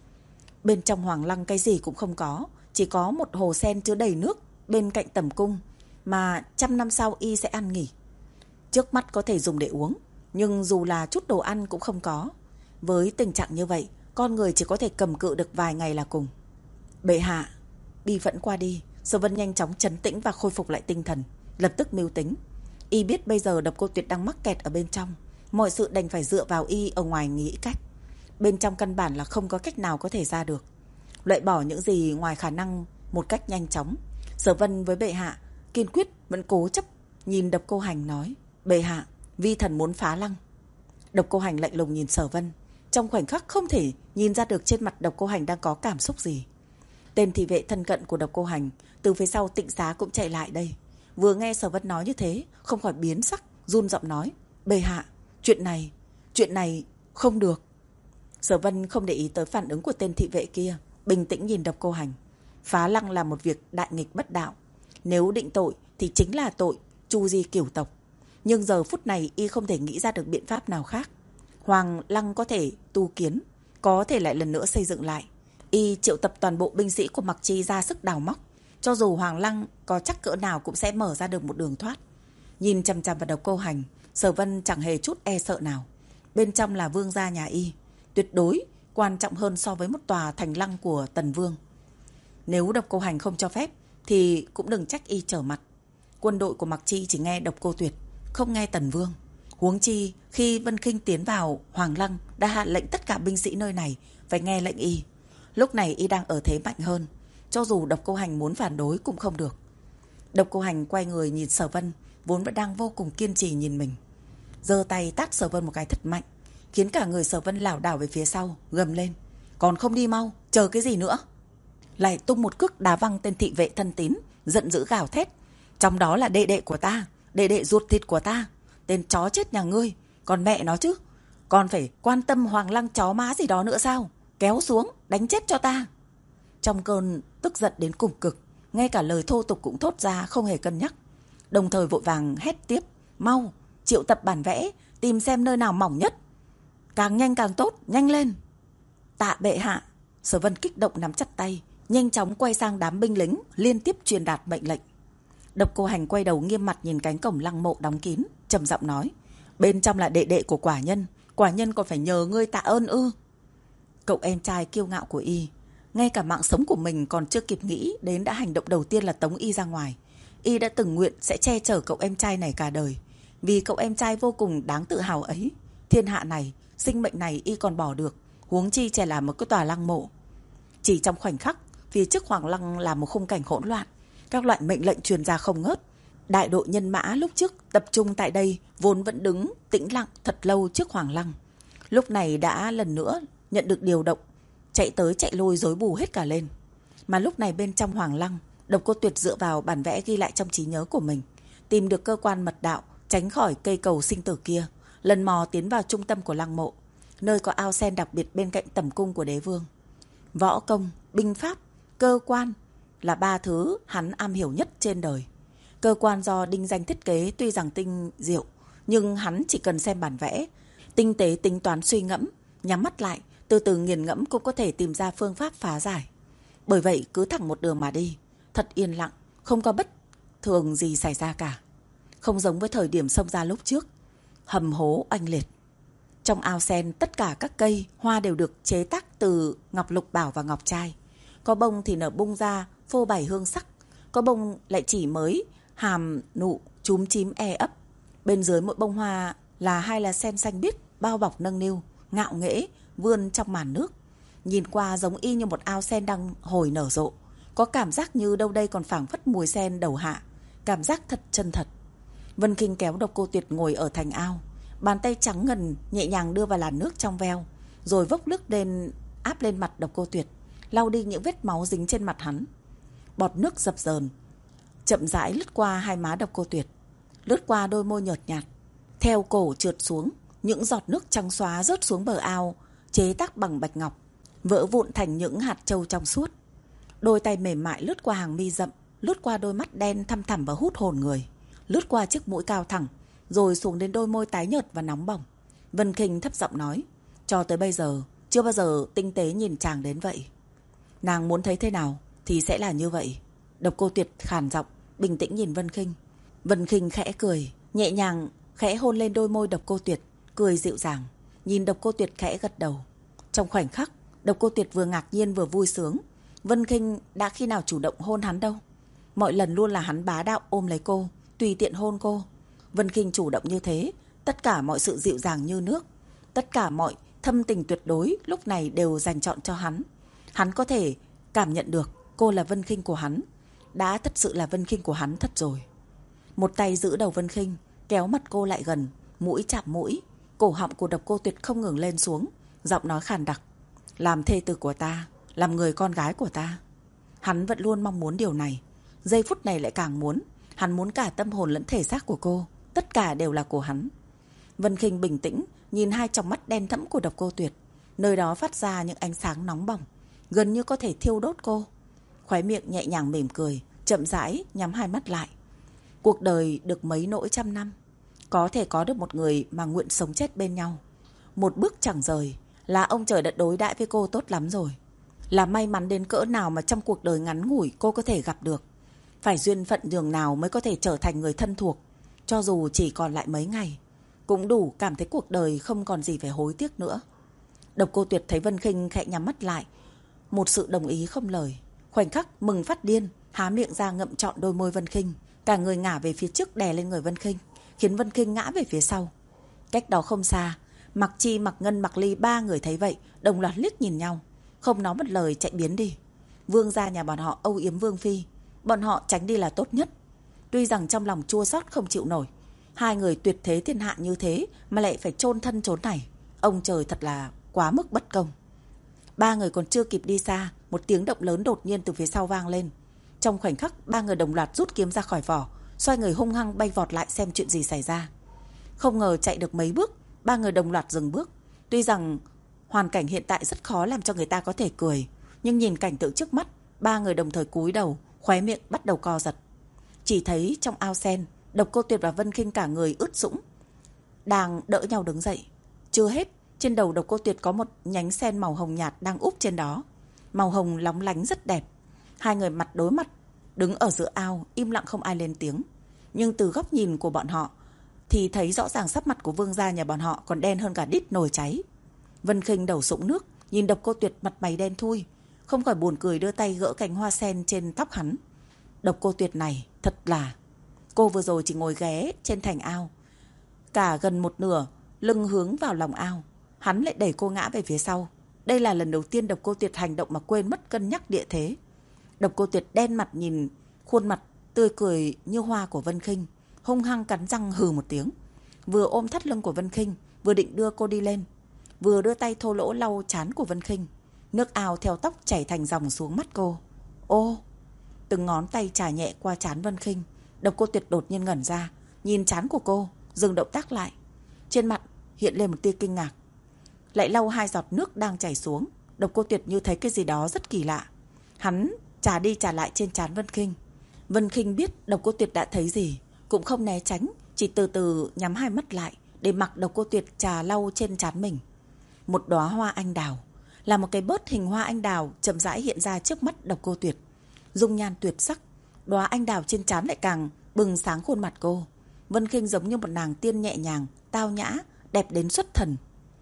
Bên trong hoàng lăng cái gì cũng không có, chỉ có một hồ sen chứa đầy nước bên cạnh tẩm cung mà trăm năm sau y sẽ ăn nghỉ. Trước mắt có thể dùng để uống, nhưng dù là chút đồ ăn cũng không có. Với tình trạng như vậy, con người chỉ có thể cầm cự được vài ngày là cùng. Bệ hạ! Bi phẫn qua đi, Sở Vân nhanh chóng trấn tĩnh và khôi phục lại tinh thần, lập tức mưu tính. Y biết bây giờ Độc Cô Tuyệt đang mắc kẹt ở bên trong, mọi sự đành phải dựa vào y ở ngoài nghĩ cách. Bên trong căn bản là không có cách nào có thể ra được. Loại bỏ những gì ngoài khả năng một cách nhanh chóng. Sở Vân với bệ hạ kiên quyết vẫn cố chấp nhìn Độc Cô Hành nói: Bệ hạ, vi thần muốn phá lăng. Độc Cô Hành lạnh lùng nhìn Sở Vân, trong khoảnh khắc không thể nhìn ra được trên mặt Độc Cô Hành đang có cảm xúc gì. Tên thị vệ thân cận của Độc Cô Hành từ phía sau Tịnh Xá cũng chạy lại đây, vừa nghe Sở Vân nói như thế, không khỏi biến sắc, run giọng nói: Bệ hạ, chuyện này, chuyện này không được. Sở Vân không để ý tới phản ứng của tên thị vệ kia, bình tĩnh nhìn Độc Cô Hành. Phá lăng là một việc đại nghịch bất đạo, nếu định tội thì chính là tội chu di cửu tộc. Nhưng giờ phút này y không thể nghĩ ra được biện pháp nào khác. Hoàng lăng có thể tu kiến, có thể lại lần nữa xây dựng lại. Y triệu tập toàn bộ binh sĩ của Mặc Chi ra sức đào móc. Cho dù Hoàng lăng có chắc cỡ nào cũng sẽ mở ra được một đường thoát. Nhìn chằm chằm vào Độc Cô Hành, Sở Vân chẳng hề chút e sợ nào. Bên trong là vương gia nhà y, tuyệt đối quan trọng hơn so với một tòa thành lăng của Tần Vương. Nếu Độc Cô Hành không cho phép thì cũng đừng trách y trở mặt. Quân đội của Mặc Chi chỉ nghe Độc Cô Tuyệt, không nghe Tần Vương. Huống chi khi Vân Khinh tiến vào Hoàng lăng đã hạ lệnh tất cả binh sĩ nơi này phải nghe lệnh y. Lúc này y đang ở thế mạnh hơn, cho dù Độc Cô Hành muốn phản đối cũng không được. Độc Cô Hành quay người nhìn Sở Vân, vốn vẫn đang vô cùng kiên trì nhìn mình, giơ tay tát Sở Vân một cái thật mạnh, khiến cả người Sở Vân lảo đảo về phía sau, gầm lên: Còn không đi mau, chờ cái gì nữa? Lại tung một cước đá văng tên thị vệ thân tín, giận dữ gào thét: Trong đó là đệ đệ của ta, đệ đệ ruột thịt của ta, tên chó chết nhà ngươi, còn mẹ nó chứ, còn phải quan tâm Hoàng lăng chó má gì đó nữa sao? Kéo xuống, đánh chết cho ta. Trong cơn tức giận đến cùng cực, ngay cả lời thô tục cũng thốt ra không hề cân nhắc, đồng thời vội vàng hét tiếp: Mau, triệu tập bản vẽ, tìm xem nơi nào mỏng nhất, càng nhanh càng tốt, nhanh lên. Tạ bệ hạ. Sở Vân kích động nắm chặt tay, nhanh chóng quay sang đám binh lính, liên tiếp truyền đạt mệnh lệnh. Độc Cô Hành quay đầu nghiêm mặt nhìn cánh cổng lăng mộ đóng kín, trầm giọng nói: Bên trong là đệ đệ của quả nhân, quả nhân còn phải nhờ ngươi tạ ơn ư? Cậu em trai kiêu ngạo của y, ngay cả mạng sống của mình còn chưa kịp nghĩ đến đã hành động đầu tiên là tống y ra ngoài. Y đã từng nguyện sẽ che chở cậu em trai này cả đời, vì cậu em trai vô cùng đáng tự hào ấy. Thiên hạ này, sinh mệnh này y còn bỏ được, huống chi chỉ là một cái tòa lăng mộ. Chỉ trong khoảnh khắc, phía trước Hoàng lăng là một khung cảnh hỗn loạn, các loại mệnh lệnh truyền ra không ngớt. Đại đội nhân mã lúc trước tập trung tại đây vốn vẫn đứng tĩnh lặng thật lâu trước Hoàng lăng, lúc này đã lần nữa nhận được điều động, chạy tới chạy lui rối bù hết cả lên. Mà lúc này bên trong Hoàng lăng, Độc Cô Tuyệt dựa vào bản vẽ ghi lại trong trí nhớ của mình, tìm được cơ quan mật đạo, tránh khỏi cây cầu sinh tử kia, lần mò tiến vào trung tâm của lăng mộ, nơi có ao sen đặc biệt bên cạnh tẩm cung của đế vương. Võ công, binh pháp, cơ quan là ba thứ hắn am hiểu nhất trên đời. Cơ quan do đinh danh thiết kế tuy rằng tinh diệu, nhưng hắn chỉ cần xem bản vẽ, tinh tế tính toán suy ngẫm, nhắm mắt lại, từ từ nghiền ngẫm cũng có thể tìm ra phương pháp phá giải. Bởi vậy cứ thẳng một đường mà đi, thật yên lặng, không có bất thường gì xảy ra cả. Không giống với thời điểm xông ra lúc trước, hầm hố oanh liệt. Trong ao sen tất cả các cây, hoa đều được chế tác từ ngọc lục bảo và ngọc trai. Có bông thì nở bung ra, phô bày hương sắc. Có bông lại chỉ mới, hàm, nụ, chúm chím e ấp. Bên dưới mỗi bông hoa là hai lá sen xanh biếc, bao bọc nâng niu, ngạo nghễ, vươn trong màn nước. Nhìn qua giống y như một ao sen đang hồi nở rộ. Có cảm giác như đâu đây còn phảng phất mùi sen đầu hạ. Cảm giác thật chân thật. Vân Kinh kéo Độc Cô Tuyệt ngồi ở thành ao. Bàn tay trắng ngần nhẹ nhàng đưa vào làn nước trong veo, rồi vốc nước lên áp lên mặt Độc Cô Tuyệt, lau đi những vết máu dính trên mặt hắn. Bọt nước dập dờn chậm rãi lướt qua hai má Độc Cô Tuyệt, lướt qua đôi môi nhợt nhạt, theo cổ trượt xuống. Những giọt nước trắng xóa rớt xuống bờ ao chế tác bằng bạch ngọc, vỡ vụn thành những hạt châu trong suốt. Đôi tay mềm mại lướt qua hàng mi rậm, lướt qua đôi mắt đen thăm thẳm và hút hồn người, lướt qua chiếc mũi cao thẳng, rồi xuống đến đôi môi tái nhợt và nóng bỏng. Vân Kinh thấp giọng nói, cho tới bây giờ chưa bao giờ tinh tế nhìn chàng đến vậy. Nàng muốn thấy thế nào thì sẽ là như vậy. Độc Cô Tuyệt khàn giọng, bình tĩnh nhìn Vân Kinh. Vân Kinh khẽ cười, nhẹ nhàng khẽ hôn lên đôi môi Độc Cô Tuyệt, cười dịu dàng, nhìn Độc Cô Tuyệt khẽ gật đầu. Trong khoảnh khắc, Độc Cô Tuyệt vừa ngạc nhiên vừa vui sướng. Vân Kinh đã khi nào chủ động hôn hắn đâu. Mọi lần luôn là hắn bá đạo ôm lấy cô, tùy tiện hôn cô. Vân Kinh chủ động như thế, tất cả mọi sự dịu dàng như nước, tất cả mọi thâm tình tuyệt đối lúc này đều dành chọn cho hắn. Hắn có thể cảm nhận được cô là Vân Kinh của hắn, đã thật sự là Vân Kinh của hắn thật rồi. Một tay giữ đầu Vân Kinh, kéo mặt cô lại gần, mũi chạm mũi, cổ họng của Độc Cô Tuyệt không ngừng lên xuống, giọng nói khàn đặc, làm thê tử của ta, làm người con gái của ta. Hắn vẫn luôn mong muốn điều này, giây phút này lại càng muốn. Hắn muốn cả tâm hồn lẫn thể xác của cô, tất cả đều là của hắn. Vân Kinh bình tĩnh nhìn hai tròng mắt đen thẫm của Độc Cô Tuyệt, nơi đó phát ra những ánh sáng nóng bỏng, gần như có thể thiêu đốt cô. Khóe miệng nhẹ nhàng mỉm cười, chậm rãi nhắm hai mắt lại. Cuộc đời được mấy nỗi trăm năm, có thể có được một người mà nguyện sống chết bên nhau, một bước chẳng rời, là ông trời đã đối đãi với cô tốt lắm rồi. Là may mắn đến cỡ nào mà trong cuộc đời ngắn ngủi cô có thể gặp được. Phải duyên phận nhường nào mới có thể trở thành người thân thuộc, cho dù chỉ còn lại mấy ngày, cũng đủ cảm thấy cuộc đời không còn gì phải hối tiếc nữa. Độc Cô Tuyệt thấy Vân Kinh khẽ nhắm mắt lại, một sự đồng ý không lời. Khoảnh khắc mừng phát điên, há miệng ra ngậm trọn đôi môi Vân Kinh, cả người ngả về phía trước đè lên người Vân Kinh, khiến Vân Kinh ngã về phía sau. Cách đó không xa, Mặc Chi, Mặc Ngân, Mặc Ly ba người thấy vậy, đồng loạt liếc nhìn nhau, không nói một lời chạy biến đi. Vương gia nhà bọn họ âu yếm Vương phi, bọn họ tránh đi là tốt nhất. Tuy rằng trong lòng chua xót không chịu nổi, hai người tuyệt thế thiên hạ như thế mà lại phải chôn thân chốn này, ông trời thật là quá mức bất công. Ba người còn chưa kịp đi xa, một tiếng động lớn đột nhiên từ phía sau vang lên. Trong khoảnh khắc, ba người đồng loạt rút kiếm ra khỏi vỏ, xoay người hung hăng bay vọt lại xem chuyện gì xảy ra. Không ngờ chạy được mấy bước, ba người đồng loạt dừng bước. Tuy rằng hoàn cảnh hiện tại rất khó làm cho người ta có thể cười, nhưng nhìn cảnh tượng trước mắt, ba người đồng thời cúi đầu, khóe miệng bắt đầu co giật. Chỉ thấy trong ao sen, Độc Cô Tuyệt và Vân Kinh cả người ướt sũng, đang đỡ nhau đứng dậy. Chưa hết, trên đầu Độc Cô Tuyệt có một nhánh sen màu hồng nhạt đang úp trên đó, màu hồng lóng lánh rất đẹp. Hai người mặt đối mặt, đứng ở giữa ao, im lặng không ai lên tiếng. Nhưng từ góc nhìn của bọn họ thì thấy rõ ràng sắc mặt của vương gia nhà bọn họ còn đen hơn cả đít nồi cháy. Vân Kinh đầu sũng nước, nhìn Độc Cô Tuyệt mặt mày đen thui, không khỏi buồn cười đưa tay gỡ cành hoa sen trên tóc hắn. Độc Cô Tuyệt này thật là... Cô vừa rồi chỉ ngồi ghé trên thành ao, cả gần một nửa lưng hướng vào lòng ao, hắn lại đẩy cô ngã về phía sau. Đây là lần đầu tiên Độc Cô Tuyệt hành động mà quên mất cân nhắc địa thế. Độc Cô Tuyệt đen mặt nhìn khuôn mặt tươi cười như hoa của Vân Kinh, hung hăng cắn răng hừ một tiếng, vừa ôm thắt lưng của Vân Kinh, vừa định đưa cô đi lên, vừa đưa tay thô lỗ lau trán của Vân Kinh. Nước ao theo tóc chảy thành dòng xuống mắt cô. Ô! Từng ngón tay chà nhẹ qua trán Vân Kinh. Độc Cô Tuyệt đột nhiên ngẩn ra, nhìn trán của cô, dừng động tác lại. Trên mặt hiện lên một tia kinh ngạc, lại lau hai giọt nước đang chảy xuống. Độc Cô Tuyệt như thấy cái gì đó rất kỳ lạ. Hắn trả đi trả lại trên trán Vân Khinh. Vân Khinh biết Độc Cô Tuyệt đã thấy gì, cũng không né tránh, chỉ từ từ nhắm hai mắt lại để mặc Độc Cô Tuyệt trà lau trên trán mình. Một đóa hoa anh đào, là một cái bớt hình hoa anh đào chậm rãi hiện ra trước mắt Độc Cô Tuyệt. Dung nhan tuyệt sắc, đóa anh đào trên trán lại càng bừng sáng khuôn mặt cô. Vân Khinh giống như một nàng tiên nhẹ nhàng, tao nhã, đẹp đến xuất thần.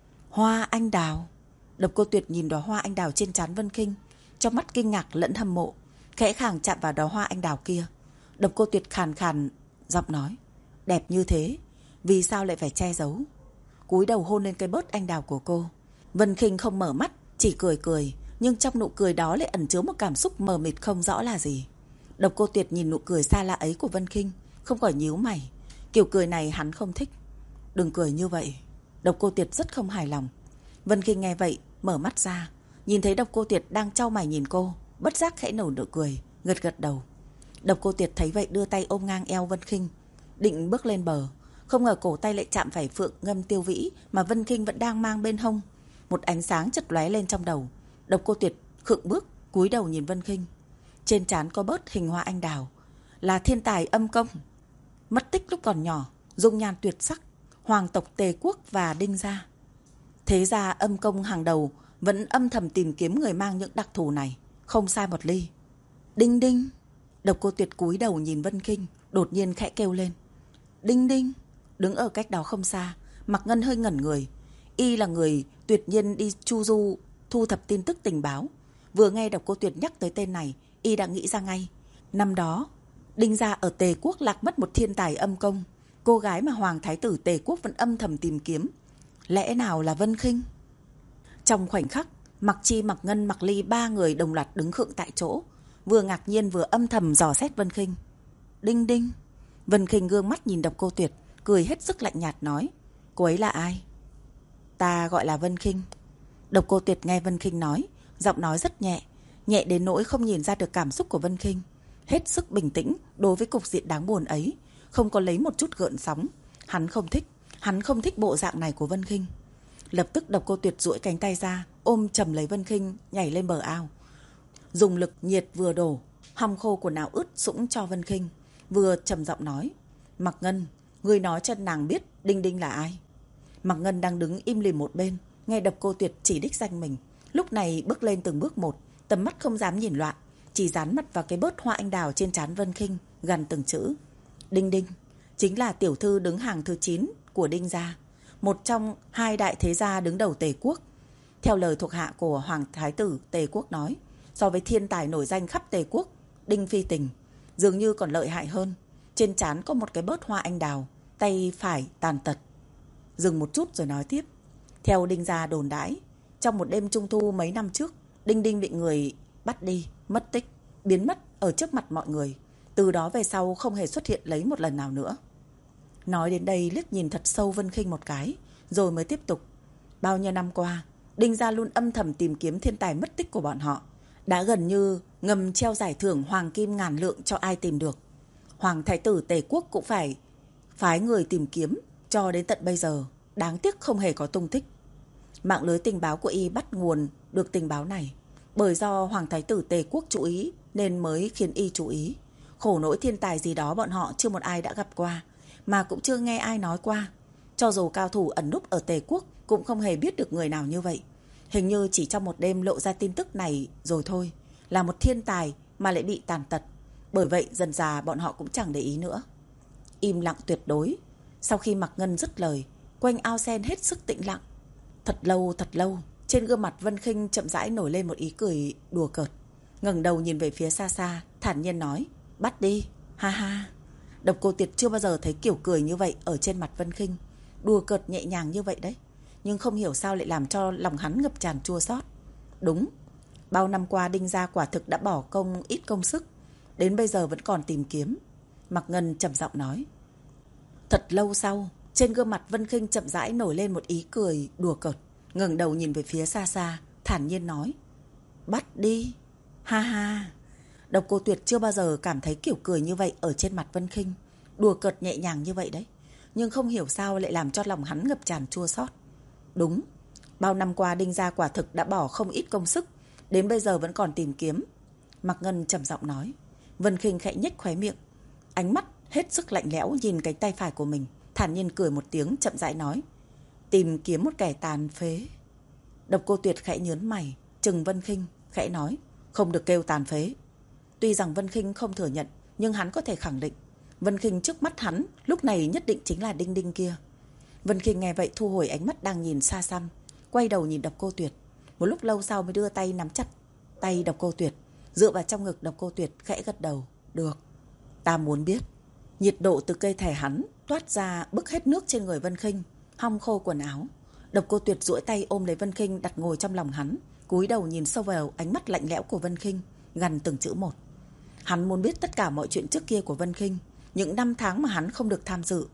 Hoa anh đào. Độc Cô Tuyệt nhìn đóa hoa anh đào trên trán Vân Khinh, trong mắt kinh ngạc lẫn hâm mộ, khẽ khàng chạm vào đóa hoa anh đào kia. Độc Cô Tuyệt khàn khàn giọng nói, đẹp như thế, vì sao lại phải che giấu? Cúi đầu hôn lên cây bớt anh đào của cô. Vân Khinh không mở mắt, chỉ cười cười, nhưng trong nụ cười đó lại ẩn chứa một cảm xúc mờ mịt không rõ là gì. Độc Cô Tuyệt nhìn nụ cười xa lạ ấy của Vân Khinh, không khỏi nhíu mày. Kiểu cười này hắn không thích. Đừng cười như vậy. Độc Cô Tuyệt rất không hài lòng. Vân Khinh nghe vậy, mở mắt ra, nhìn thấy Độc Cô Tuyệt đang chau mày nhìn cô, bất giác khẽ nở nụ cười, gật gật đầu. Độc Cô Tuyệt thấy vậy đưa tay ôm ngang eo Vân Khinh, định bước lên bờ, không ngờ cổ tay lại chạm phải phượng ngâm tiêu vĩ mà Vân Khinh vẫn đang mang bên hông. Một ánh sáng chật lóe lên trong đầu. Độc Cô Tuyệt khựng bước, cúi đầu nhìn Vân Khinh. Trên trán có bớt hình hoa anh đào, là thiên tài âm công, mất tích lúc còn nhỏ, dung nhan tuyệt sắc, hoàng tộc Tề Quốc và Đinh gia. Thế ra âm công hàng đầu vẫn âm thầm tìm kiếm người mang những đặc thù này, không sai một ly. Đinh đinh. Độc Cô Tuyệt cúi đầu nhìn Vân Khinh, đột nhiên khẽ kêu lên. Đinh đinh. Đứng ở cách đó không xa, Mạc Ngân hơi ngẩn người. Y là người tuyệt nhiên đi chu du thu thập tin tức tình báo. Vừa nghe Độc Cô Tuyệt nhắc tới tên này, Y đã nghĩ ra ngay. Năm đó Đinh gia ở Tề Quốc lạc mất một thiên tài âm công, cô gái mà Hoàng Thái tử Tề Quốc vẫn âm thầm tìm kiếm. Lẽ nào là Vân Khinh? Trong khoảnh khắc, Mạc Chi, Mạc Ngân, Mạc Ly ba người đồng loạt đứng khựng tại chỗ, vừa ngạc nhiên vừa âm thầm dò xét Vân Khinh. Đinh đinh. Vân Khinh gương mắt nhìn Độc Cô Tuyệt, cười hết sức lạnh nhạt nói, cô ấy là ai? Ta gọi là Vân Khinh. Độc Cô Tuyệt nghe Vân Khinh nói, giọng nói rất nhẹ, nhẹ đến nỗi không nhìn ra được cảm xúc của Vân Khinh, hết sức bình tĩnh đối với cục diện đáng buồn ấy, không có lấy một chút gợn sóng. Hắn không thích, hắn không thích bộ dạng này của Vân Khinh. Lập tức Độc Cô Tuyệt duỗi cánh tay ra, ôm chầm lấy Vân Khinh, nhảy lên bờ ao, dùng lực nhiệt vừa đổ, hong khô quần áo ướt sũng cho Vân Khinh, vừa trầm giọng nói, Mạc Ngân, ngươi nói cho nàng biết Đinh Đinh là ai? Mạc Ngân đang đứng im lìm một bên, nghe Độc Cô Tuyệt chỉ đích danh mình, lúc này bước lên từng bước một, tầm mắt không dám nhìn loạn, chỉ dán mặt vào cái bớt hoa anh đào trên trán Vân Khinh, gần từng chữ. Đinh Đinh chính là tiểu thư đứng hàng thứ chín của Đinh gia, một trong hai đại thế gia đứng đầu Tề Quốc. Theo lời thuộc hạ của Hoàng Thái tử Tề Quốc nói, so với thiên tài nổi danh khắp Tề Quốc, Đinh Phi Tình dường như còn lợi hại hơn. Trên trán có một cái bớt hoa anh đào, tay phải tàn tật. Dừng một chút rồi nói tiếp. Theo Đinh gia đồn đãi, trong một đêm trung thu mấy năm trước, Đinh Đinh bị người bắt đi, mất tích, biến mất ở trước mặt mọi người. Từ đó về sau không hề xuất hiện lấy một lần nào nữa. Nói đến đây liếc nhìn thật sâu Vân Khinh một cái, rồi mới tiếp tục. Bao nhiêu năm qua, Đinh gia luôn âm thầm tìm kiếm thiên tài mất tích của bọn họ, đã gần như ngầm treo giải thưởng hoàng kim ngàn lượng cho ai tìm được. Hoàng Thái tử Tề Quốc cũng phải phái người tìm kiếm cho đến tận bây giờ, đáng tiếc không hề có tung tích. Mạng lưới tình báo của Y bắt nguồn được tình báo này bởi do Hoàng Thái tử Tề Quốc chú ý nên mới khiến Y chú ý. Khổ nỗi thiên tài gì đó bọn họ chưa một ai đã gặp qua, mà cũng chưa nghe ai nói qua. Cho dù cao thủ ẩn núp ở Tề Quốc cũng không hề biết được người nào như vậy. Hình như chỉ trong một đêm lộ ra tin tức này rồi thôi, là một thiên tài mà lại bị tàn tật. Bởi vậy dần dà bọn họ cũng chẳng để ý nữa. Im lặng tuyệt đối. Sau khi Mạc Ngân dứt lời, quanh ao sen hết sức tĩnh lặng. Thật lâu thật lâu, trên gương mặt Vân Khinh chậm rãi nổi lên một ý cười đùa cợt. Ngẩng đầu nhìn về phía xa xa, thản nhiên nói, bắt đi, ha ha. Độc Cô Tuyệt chưa bao giờ thấy kiểu cười như vậy ở trên mặt Vân Khinh, đùa cợt nhẹ nhàng như vậy đấy. Nhưng không hiểu sao lại làm cho lòng hắn ngập tràn chua xót. Đúng, bao năm qua Đinh gia quả thực đã bỏ công ít công sức, đến bây giờ vẫn còn tìm kiếm. Mạc Ngân trầm giọng nói. Thật lâu sau, trên gương mặt Vân Khinh chậm rãi nổi lên một ý cười đùa cợt, ngẩng đầu nhìn về phía xa xa, thản nhiên nói, bắt đi, ha ha. Độc Cô Tuyệt chưa bao giờ cảm thấy kiểu cười như vậy ở trên mặt Vân Khinh, đùa cợt nhẹ nhàng như vậy đấy. Nhưng không hiểu sao lại làm cho lòng hắn ngập tràn chua xót. Đúng, Bao năm qua Đinh gia quả thực đã bỏ không ít công sức, đến bây giờ vẫn còn tìm kiếm. Mạc Ngân trầm giọng nói. Vân Khinh khẽ nhếch khóe miệng, ánh mắt hết sức lạnh lẽo nhìn cánh tay phải của mình, thản nhiên cười một tiếng chậm rãi nói. Tìm kiếm một kẻ tàn phế. Độc Cô Tuyệt khẽ nhớn mày, trừng Vân Khinh, khẽ nói. Không được kêu tàn phế. Tuy rằng Vân Khinh không thừa nhận, nhưng hắn có thể khẳng định Vân Khinh trước mắt hắn lúc này nhất định chính là Đinh Đinh kia. Vân Khinh nghe vậy thu hồi ánh mắt đang nhìn xa xăm, quay đầu nhìn Độc Cô Tuyệt. Một lúc lâu sau mới đưa tay nắm chặt tay Độc Cô Tuyệt, dựa vào trong ngực Độc Cô Tuyệt, khẽ gật đầu. Được, ta muốn biết. Nhiệt độ từ cây thẻ hắn toát ra bức hết nước trên người Vân Khinh, hong khô quần áo. Độc Cô Tuyệt duỗi tay ôm lấy Vân Khinh đặt ngồi trong lòng hắn, cúi đầu nhìn sâu vào ánh mắt lạnh lẽo của Vân Khinh, gằn từng chữ một. Hắn muốn biết tất cả mọi chuyện trước kia của Vân Khinh, những năm tháng mà hắn không được tham dự.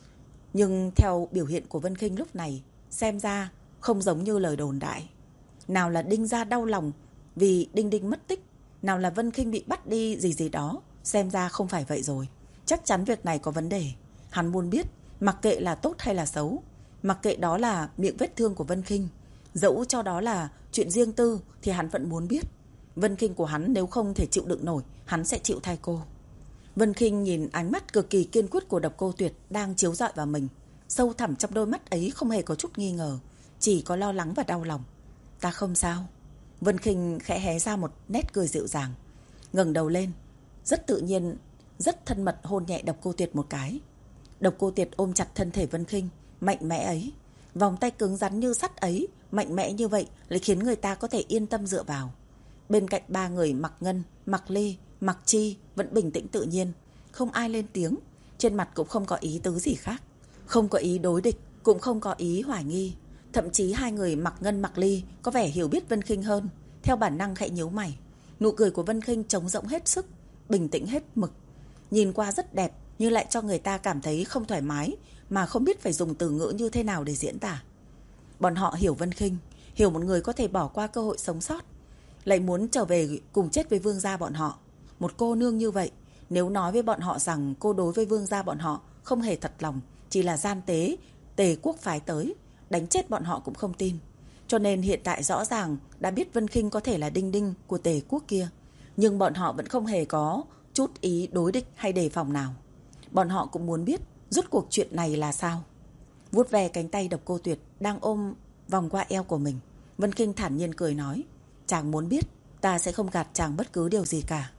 Nhưng theo biểu hiện của Vân Khinh lúc này, xem ra không giống như lời đồn đại. Nào là Đinh gia đau lòng vì Đinh Đinh mất tích, nào là Vân Khinh bị bắt đi gì gì đó, xem ra không phải vậy rồi. Chắc chắn việc này có vấn đề. Hắn muốn biết, mặc kệ là tốt hay là xấu, mặc kệ đó là miệng vết thương của Vân Khinh, dẫu cho đó là chuyện riêng tư thì hắn vẫn muốn biết. Vân Khinh của hắn nếu không thể chịu đựng nổi, hắn sẽ chịu thay cô. Vân Khinh nhìn ánh mắt cực kỳ kiên quyết của Độc Cô Tuyệt đang chiếu rọi vào mình. Sâu thẳm trong đôi mắt ấy không hề có chút nghi ngờ, chỉ có lo lắng và đau lòng. Ta không sao. Vân Khinh khẽ hé ra một nét cười dịu dàng, ngẩng đầu lên, rất tự nhiên, rất thân mật hôn nhẹ Độc Cô Tuyệt một cái. Độc Cô Tuyệt ôm chặt thân thể Vân Khinh, mạnh mẽ ấy. Vòng tay cứng rắn như sắt ấy, mạnh mẽ như vậy lại khiến người ta có thể yên tâm dựa vào. Bên cạnh ba người Mạc Ngân, Mạc Ly, Mạc Chi vẫn bình tĩnh tự nhiên, không ai lên tiếng, trên mặt cũng không có ý tứ gì khác, không có ý đối địch, cũng không có ý hoài nghi. Thậm chí hai người Mạc Ngân, Mạc Ly có vẻ hiểu biết Vân Khinh hơn, theo bản năng khẽ nhíu mày. Nụ cười của Vân Khinh trống rỗng hết sức, bình tĩnh hết mực, nhìn qua rất đẹp nhưng lại cho người ta cảm thấy không thoải mái, mà không biết phải dùng từ ngữ như thế nào để diễn tả. Bọn họ hiểu Vân Khinh, hiểu một người có thể bỏ qua cơ hội sống sót, lại muốn trở về cùng chết với vương gia bọn họ. Một cô nương như vậy, nếu nói với bọn họ rằng cô đối với vương gia bọn họ không hề thật lòng, chỉ là gian tế Tề quốc phái tới, đánh chết bọn họ cũng không tin. Cho nên hiện tại rõ ràng đã biết Vân Khinh có thể là Đinh Đinh của Tề quốc kia, nhưng bọn họ vẫn không hề có chút ý đối địch hay đề phòng nào. Bọn họ cũng muốn biết rốt cuộc chuyện này là sao. Vuốt về cánh tay Độc Cô Tuyệt đang ôm vòng qua eo của mình, Vân Khinh thản nhiên cười nói. Chàng muốn biết, ta sẽ không gạt chàng bất cứ điều gì cả.